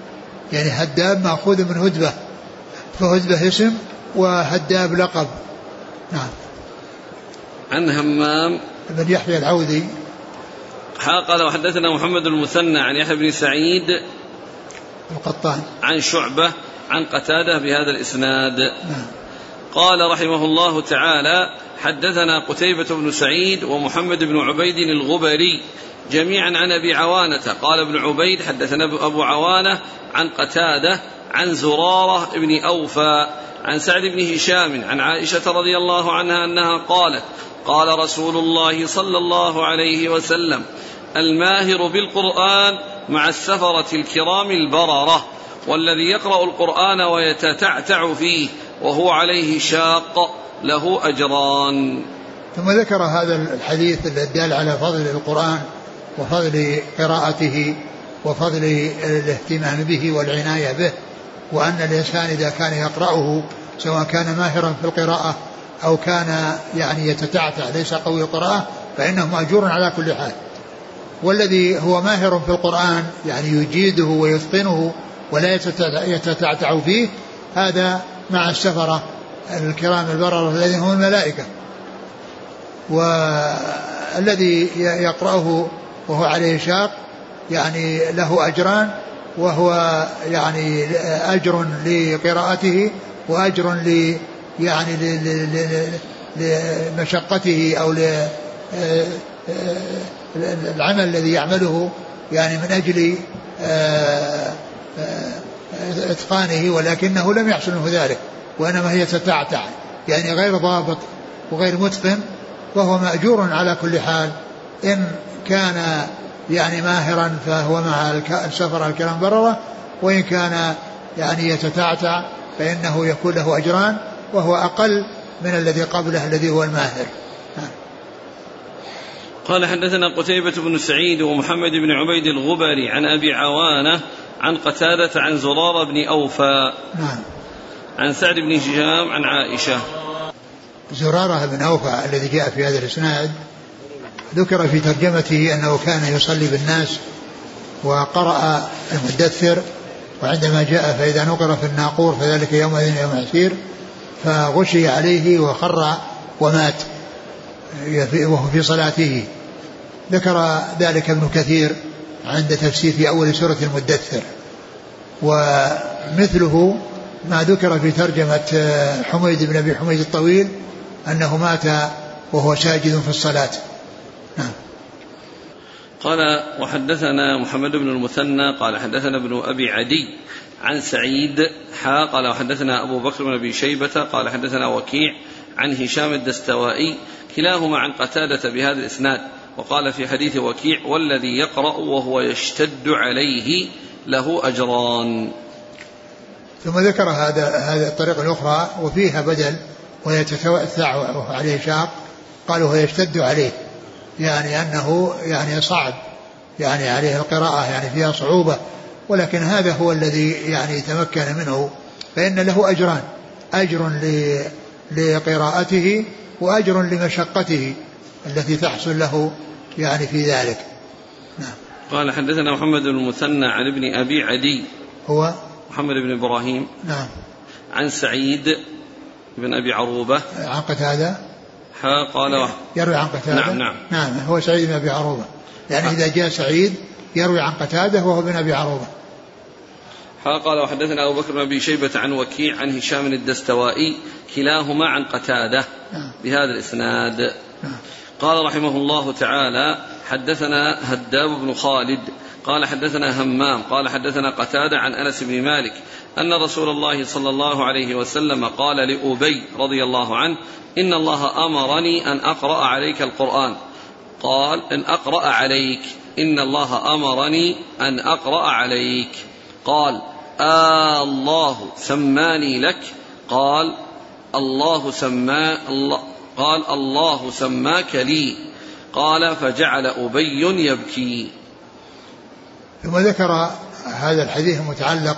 يعني هداب مأخوذ من هدبة، فهدبة اسم وهداب لقب. نعم. عن همام بن يحيى العوذي قال وحدثنا محمد المثنى عن يحيى بن سعيد القطان عن شعبة عن قتادة بهذا الإسناد. نعم. قال رحمه الله تعالى حدثنا قتيبة بن سعيد ومحمد بن عبيد الغبري جميعا عن أبي عوانة. قال ابن عبيد حدثنا أبو عوانة عن قتادة عن زرارة بن أوفى عن سعد بن هشام عن عائشة رضي الله عنها أنها قالت قال رسول الله صلى الله عليه وسلم الماهر بالقرآن مع السفرة الكرام البررة والذي يقرأ القرآن ويتتعتع فيه وهو عليه شاق له أجران. ثم ذكر هذا الحديث الدال على فضل القرآن وفضل قراءته وفضل الاهتمام به والعناية به، وأن الإنسان إذا كان يقرأه سواء كان ماهرا في القراءة أو كان يعني يتتعتع ليس قوي القراءة فإنه مأجور على كل حال. والذي هو ماهر في القرآن يعني يجيده ويتقنه ولا يتتعتع فيه هذا مع السفرة الكرام البررة الذين هم الملائكة. والذي يقرأه وهو عليه شاق يعني له أجران، وهو يعني أجر لقراءته وأجر ل يعني لمشقته أو للعمل الذي يعمله يعني من أجل إتقانه، ولكنه لم يحصل منه ذلك وإنما هي تتعتع يعني غير ضابط وغير متقن، فهو مأجور على كل حال. إن كان يعني ماهرا فهو مع السفر الكرام بررة، وإن كان يعني يتتعتع فإنه يكون له أجران وهو أقل من الذي قبله الذي هو الماهر. قال حدثنا قتيبة بن سعيد ومحمد بن عبيد الغبري عن أبي عوانة عن قتادة عن زرارة بن أوفى نعم. عن سعد بن هشام عن عائشة. زرارة بن أوفى الذي جاء في هذا الإسناد ذكر في ترجمته أنه كان يصلي بالناس وقرأ المدثر، وعندما جاء فإذا نقر في الناقور فذلك يومئذ يوم عسير، فغشي عليه وخر ومات وهو في صلاته. ذكر ذلك ابن كثير عند تفسير في أول سورة المدثر. ومثله ما ذكر في ترجمة حميد بن أبي حميد الطويل أنه مات وهو ساجد في الصلاة. نعم. قال وحدثنا محمد بن المثنى قال حدثنا ابن أبي عدي عن سعيد حا قال وحدثنا أبو بكر بن أبي شيبة قال حدثنا وكيع عن هشام الدستوائي كلاهما عن قتادة بهذا الإسناد. وقال في حديث وكيع والذي يقرأ وهو يشتد عليه له أجران. ثم ذكر هذا هذه الطريقة الأخرى وفيها بدل ويتتوسع عليه شاق، قالوا هو يشتد عليه يعني أنه يعني صعب يعني عليه القراءة يعني فيها صعوبة، ولكن هذا هو الذي يعني تمكن منه، فإن له أجران، أجر لقراءته وأجر لمشقته التي تحصل له يعني في ذلك. نعم. قال حدثنا محمد بن المثنى عن ابن أبي عدي هو محمد بن إبراهيم نعم عن سعيد بن أبي عروبة عن قتادة قال يروي عن قتادة. نعم نعم نعم هو سعيد بن أبي عروبة، يعني إذا جاء سعيد يروي عن قتادة وهو بن أبي عروبة. قال وحدثنا أبو بكر بن أبي شيبة عن وكيع عن هشام الدستوائي كلاهما عن قتادة نعم. بهذا الإسناد. نعم. قال رحمه الله تعالى حدثنا هداب بن خالد قال حدثنا همام قال حدثنا قتادة عن أنس بن مالك أن رسول الله صلى الله عليه وسلم قال لأبي رضي الله عنه إن الله أمرني أن أقرأ عليك القرآن. قال أن أقرأ عليك إن الله أمرني أن أقرأ عليك. قال آه الله سماني لك؟ قال الله سما الله قال الله سماك لي. قال فجعل أبي يبكي. ثم ذكر هذا الحديث المتعلق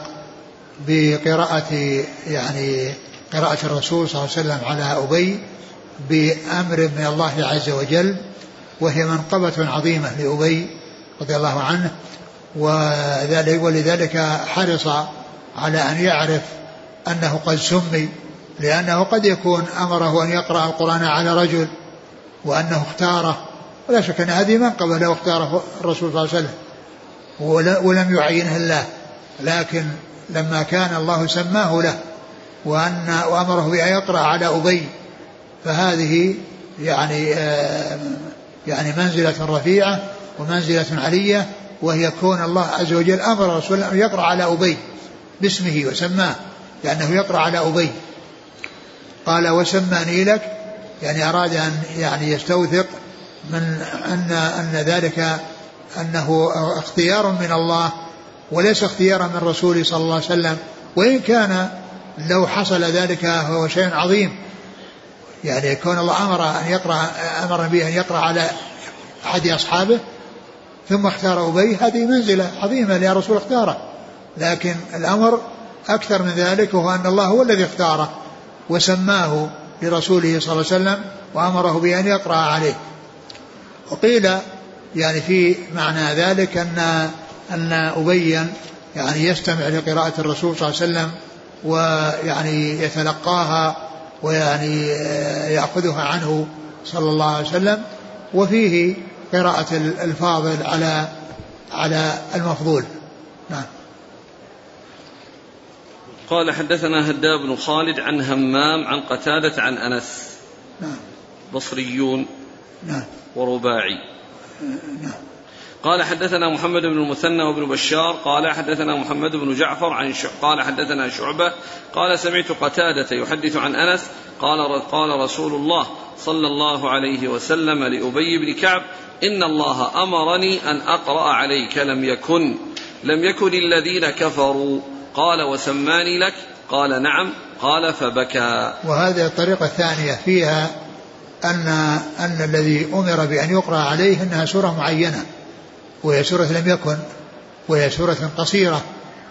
بقراءة يعني قراءة الرسول صلى الله عليه وسلم على أبي بأمر من الله عز وجل، وهي منقبة عظيمة لأبي رضي الله عنه، ولذلك حرص على أن يعرف أنه قد سمي، لأنه قد يكون أمره أن يقرأ القرآن على رجل وأنه اختاره، ولا شك أن هذه منقبة لو اختاره الرسول صلى الله عليه وسلم ولم يعينه الله، لكن لما كان الله سماه له وأن وأمره بأن يقرأ على أبي، فهذه يعني آه يعني منزلة رفيعة ومنزلة علية، وهي كون الله عز وجل أمر الرسول أن يقرأ على أبي باسمه وسماه، لأنه يقرأ على أبي. قال وسماني لك، يعني أراد أن يعني يستوثق من أن أن ذلك أنه اختيار من الله وليس اختيارا من رسوله صلى الله عليه وسلم، وإن كان لو حصل ذلك هو شيء عظيم، يعني كون الله أمر أن يقرأ أمر به أن يقرأ على أحد أصحابه ثم اختار أبي، هذه منزلة عظيمة لأن الرسول اختاره، لكن الأمر أكثر من ذلك، وهو أن الله هو الذي اختاره وسماه لرسوله صلى الله عليه وسلم وأمره بأن يقرأ عليه. وقيل يعني في معنى ذلك أن أن أبيا يعني يستمع لقراءة الرسول صلى الله عليه وسلم ويعني يتلقاها ويعني يأخذها عنه صلى الله عليه وسلم، وفيه قراءة الفاضل على على المفضول. نعم. قال حدثنا هداب بن خالد عن همام عن قتادة عن أنس. نعم. بصريون. نعم. ورباعي. نعم. قال حدثنا محمد بن المثنى وابن بشار قال حدثنا محمد بن جعفر عن شع... قال حدثنا شعبة قال سمعت قتادة يحدث عن أنس قال قال رسول الله صلى الله عليه وسلم لأبي بن كعب إن الله أمرني أن أقرأ عليك لم يكن لم يكن الذين كفروا قال وسماني لك قال نعم قال فبكى. وهذه الطريقة الثانية فيها أن أن الذي أمر بأن يقرأ عليه أنها سورة معينة، وهي سورة لم يكن، وهي سورة قصيرة،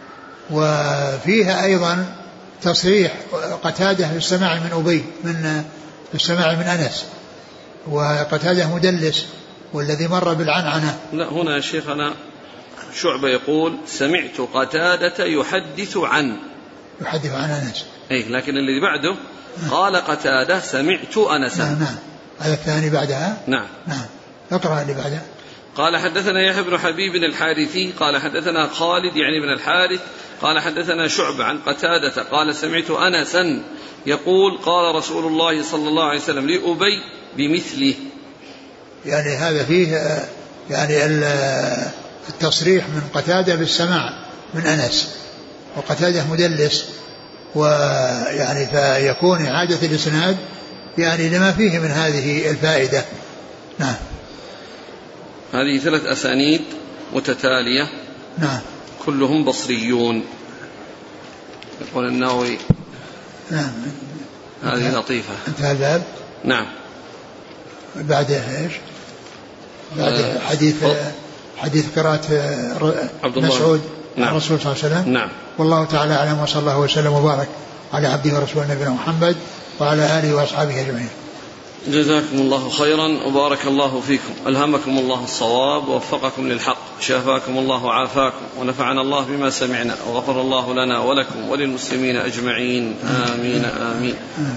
وفيها أيضا تصريح قتادة في السماع من أبي من في السماع من أنس، وقتادة مدلس والذي مر بالعنعنة. لا هنا يا شيخنا شعبة يقول سمعت قتادة يحدث عن يحدث عن أنس، إيه، لكن اللي بعده قال قتادة سمعت أنسا. نعم نعم. هذا الثاني بعدها. نعم نعم. اقرأ اللي بعدها. قال حدثنا يحيى بن حبيب الحارثي قال حدثنا خالد يعني بن الحارث قال حدثنا شعبة عن قتادة قال سمعت أنسا يقول قال رسول الله صلى الله عليه وسلم لأبي بمثله. يعني هذا فيه يعني التصريح من قتادة بالسماع من أنس، وقتادة مدلس، ويعني فيكون إعادة الإسناد يعني لما فيه من هذه الفائدة. نعم. هذه ثلاث أسانيد متتالية. نعم. كلهم بصريون. يقول النووي. نعم. هذه لطيفة. انتهى الباب. نعم. بعد ايش؟ بعد آه حديث آه حديث قراءة عبد مسعود. نعم. الرسول صلى الله عليه وسلم. نعم. والله تعالى أعلم، وصلى الله وسلم وبارك على عبده ورسوله نبينا محمد وعلى آله وأصحابه أجمعين. جزاكم الله خيرا وبارك الله فيكم، ألهمكم الله الصواب ووفقكم للحق، شافاكم الله وعافاكم، ونفعنا الله بما سمعنا، وغفر الله لنا ولكم وللمسلمين أجمعين، آمين آمين.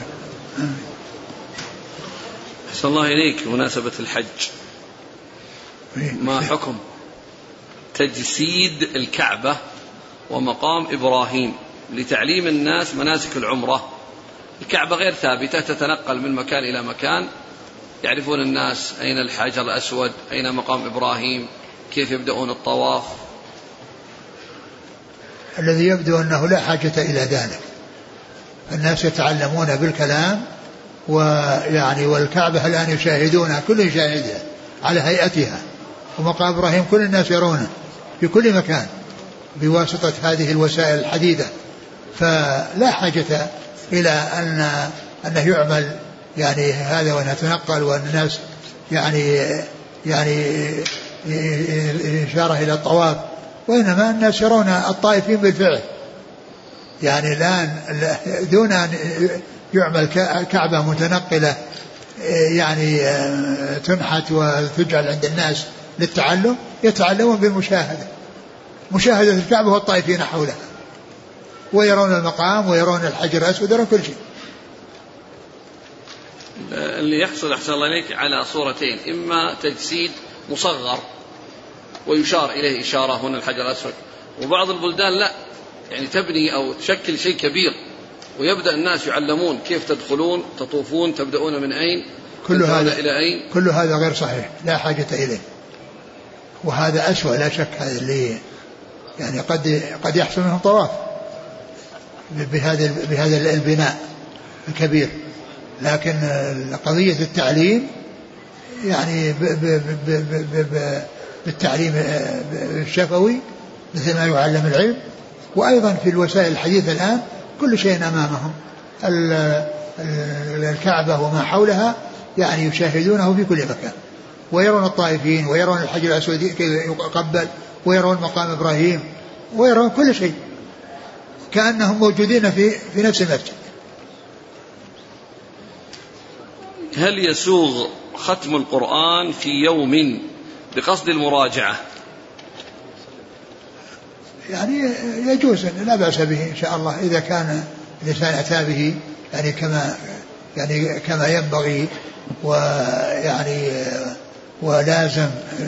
أحسن الله إليك. مناسبة الحج، ما حكم تجسيد الكعبة ومقام إبراهيم لتعليم الناس مناسك العمرة؟ الكعبة غير ثابتة، تتنقل من مكان إلى مكان، يعرفون الناس أين الحجر الأسود، أين مقام إبراهيم، كيف يبدأون الطواف. الذي يبدو أنه لا حاجة إلى ذلك، الناس يتعلمون بالكلام، ويعني والكعبة الآن يشاهدونها، كل يشاهدها على هيئتها، ومقام إبراهيم كل الناس يرونه في كل مكان بواسطة هذه الوسائل الحديدة، فلا حاجة إلى أن أنه يعمل يعني هذا وأن يتنقل وأن الناس يعني يعني إشارة إلى الطواف، وإنما الناس يرون الطائفين بالفعل. يعني الآن دون أن يعمل كعبة متنقلة يعني تنحت وتجعل عند الناس للتعلم، يتعلمون بالمشاهدة، مشاهدة الكعبة والطائفين حولها. ويرون المقام ويرون الحجر الأسود ويرون كل شيء. اللي يحصل أحسن الله إليك على صورتين، إما تجسيد مصغر ويشار إليه إشارة هنا الحجر الأسود، وبعض البلدان لا، يعني تبني أو تشكل شيء كبير ويبدأ الناس يعلمون كيف تدخلون تطوفون تبدأون من أين كل هذا إلى أين. كل هذا غير صحيح لا حاجة إليه، وهذا أسوأ لا شك. هذا اللي يعني قد قد يحصل منهم طواف بهذا بهذا البناء الكبير، لكن قضية التعليم يعني بالتعليم الشفوي مثل ما يعلم العلم، وأيضا في الوسائل الحديثة الآن كل شيء أمامهم، الكعبة وما حولها يعني يشاهدونه في كل مكان، ويرون الطائفين ويرون الحجر الأسود يقبل ويرون مقام إبراهيم ويرون كل شيء كأنهم موجودين في في نفس المسجد. هل يسوغ ختم القرآن في يوم بقصد المراجعة؟ يعني يجوز، لا بأس به إن شاء الله إذا كان الإنسان أتى به يعني كما يعني كما ينبغي ويعني ولازم،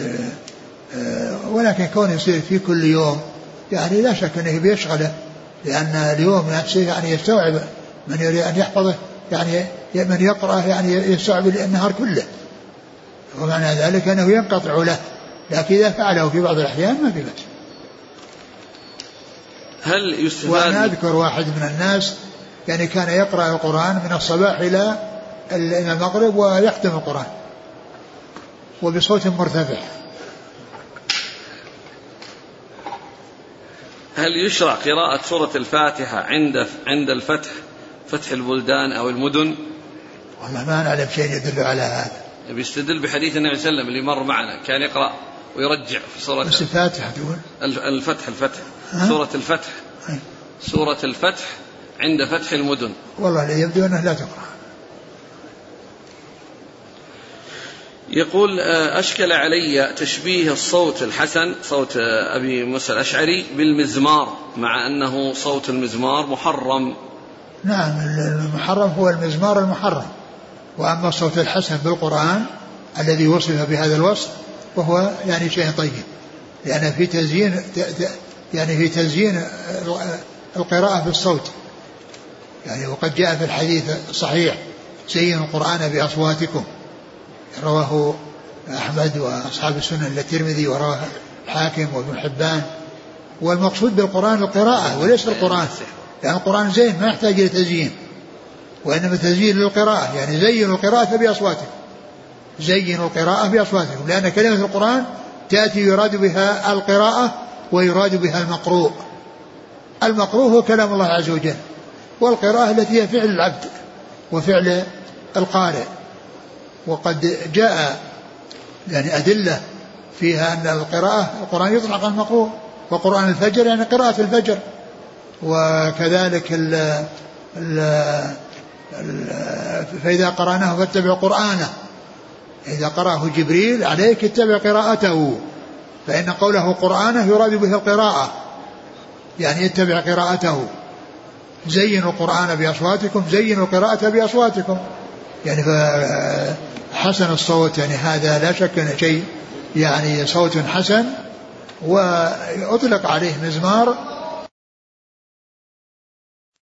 ولكن كون يصير في كل يوم يعني لا شك أنه بيشغله، لأن اليوم نفسه يعني يستوعب من يريد أن يحفظه، يعني من يقرأ يعني يستوعب النهار كله، ومعنى ذلك أنه ينقطع له، لكن إذا فعله في بعض الأحيان ما في بأس. هل يستفاد؟ وأنا أذكر واحد من الناس يعني كان يقرأ القرآن من الصباح إلى المغرب ويختم القرآن وبصوت مرتفع. هل يشرع قراءة سورة الفاتحة عند عند الفتح فتح البلدان أو المدن؟ والله ما نعلم شيء يدل على هذا. بيستدل بحديث النبي صلى الله عليه وسلم اللي مر معنا، كان يقرأ ويرجع في سورة بس الفاتحة تقول الفتح الفتح سورة الفتح هي. سورة الفتح عند فتح المدن. والله لا يبدو أنه لا تقرأ. يقول أشكل علي تشبيه الصوت الحسن صوت أبي موسى الأشعري بالمزمار، مع أنه صوت المزمار محرم. نعم المحرم هو المزمار المحرم، وأما الصوت الحسن بالقرآن الذي وصف بهذا الوصف وهو يعني شيء طيب، لأن في تزيين يعني في تزيين القراءة بالصوت يعني، وقد جاء في الحديث الصحيح زينوا القرآن بأصواتكم، رواه أحمد وأصحاب السنن الترمذي ورواه الحاكم وابن حبان. والمقصود بالقرآن القراءة وليس القرآن، يعني القرآن زين ما يحتاج إلى تزيين، وإنما تزيين للقراءة، يعني زينوا القراءة بأصواتكم، زينوا القراءة بأصواتكم، لأن كلمة القرآن تأتي يراد بها القراءة ويراد بها المقروء. المقروء هو كلام الله عز وجل، والقراءة التي هي فعل العبد وفعل القارئ. وقد جاء يعني أدلة فيها أن القراءة القرآن يطلق على المقروء، وقرآن الفجر يعني قراءة الفجر، وكذلك ال ال ال فإذا قرأناه فاتبع قرآنه، إذا قرأه جبريل عليك اتبع قراءته، فإن قوله قرآنه يراد به القراءة، يعني اتبع قراءته. زينوا القرآن بأصواتكم، زينوا القراءة بأصواتكم، يعني فحسن الصوت يعني هذا لا شك أن شيء يعني صوت حسن، وأطلق عليه مزمار